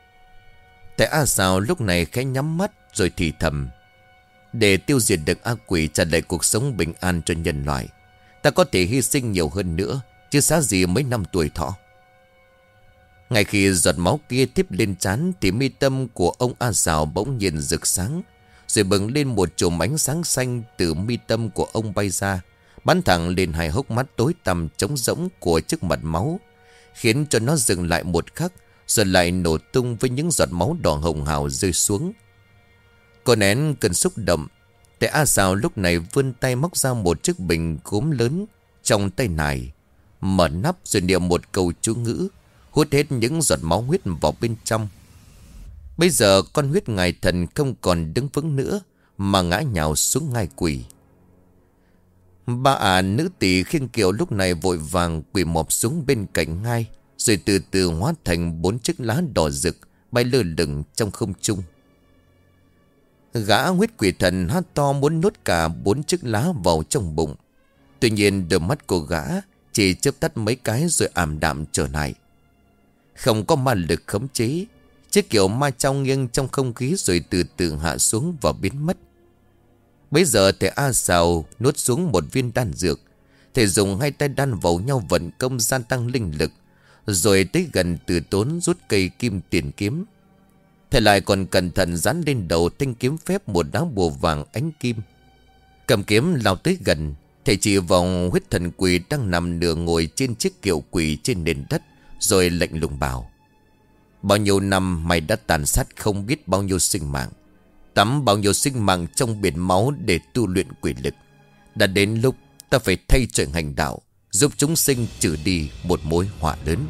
Thầy A Sào lúc này khẽ nhắm mắt rồi thì thầm: Để tiêu diệt được ác quỷ, trả lại cuộc sống bình an cho nhân loại, Ta có thể hy sinh nhiều hơn nữa, chứ xá gì mấy năm tuổi thọ. Ngay khi giọt máu kia tiếp lên trán, thì mi tâm của ông A Sào bỗng nhiên rực sáng, rồi bừng lên một chùm ánh sáng xanh từ mi tâm của ông bay ra, bắn thẳng lên hai hốc mắt tối tăm trống rỗng của chiếc mặt máu, khiến cho nó dừng lại một khắc, rồi lại nổ tung với những giọt máu đỏ hồng hào rơi xuống. Cô nén cơn xúc động,แต่A Sào lúc này vươn tay móc ra một chiếc bình gốm lớn trong tay nải, mở nắp rồi niệm một câu chú ngữ, hút hết những giọt máu huyết vào bên trong. Bây giờ con huyết ngài thần không còn đứng vững nữa, mà ngã nhào xuống ngai quỳ. Ba ả nữ tỳ khiêng kiệu lúc này vội vàng quỳ mọp xuống bên cạnh ngai, rồi từ từ hóa thành bốn chiếc lá đỏ rực bay lơ lửng trong không trung. Gã huyết quỷ thần hát to muốn nuốt cả bốn chiếc lá vào trong bụng. Tuy nhiên đôi mắt của gã chỉ chớp tắt mấy cái rồi ảm đạm trở lại. Không có ma lực khống chế, chiếc kiệu ma trong nghiêng trong không khí rồi từ từ hạ xuống và biến mất. Bây giờ thầy A Sào nuốt xuống một viên đan dược. Thầy dùng hai tay đan vào nhau vận công gia tăng linh lực, rồi tới gần từ tốn rút cây kim tiền kiếm. Thầy lại còn cẩn thận dán lên đầu thanh kiếm phép một đá bùa vàng ánh kim. Cầm kiếm lao tới gần, thầy chỉ vào huyết thần quỷ đang nằm nửa ngồi trên chiếc kiệu quỷ trên nền đất, rồi lạnh lùng bảo: bao nhiêu năm mày đã tàn sát không biết bao nhiêu sinh mạng, tắm bao nhiêu sinh mạng trong biển máu để tu luyện quỷ lực. Đã đến lúc ta phải thay trời hành đạo, giúp chúng sinh trừ đi một mối họa lớn.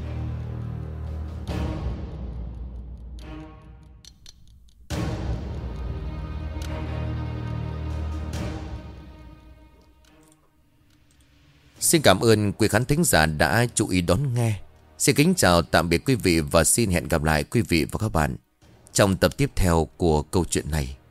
Xin cảm ơn quý khán thính giả đã chú ý đón nghe. Xin kính chào tạm biệt quý vị và xin hẹn gặp lại quý vị và các bạn trong tập tiếp theo của câu chuyện này.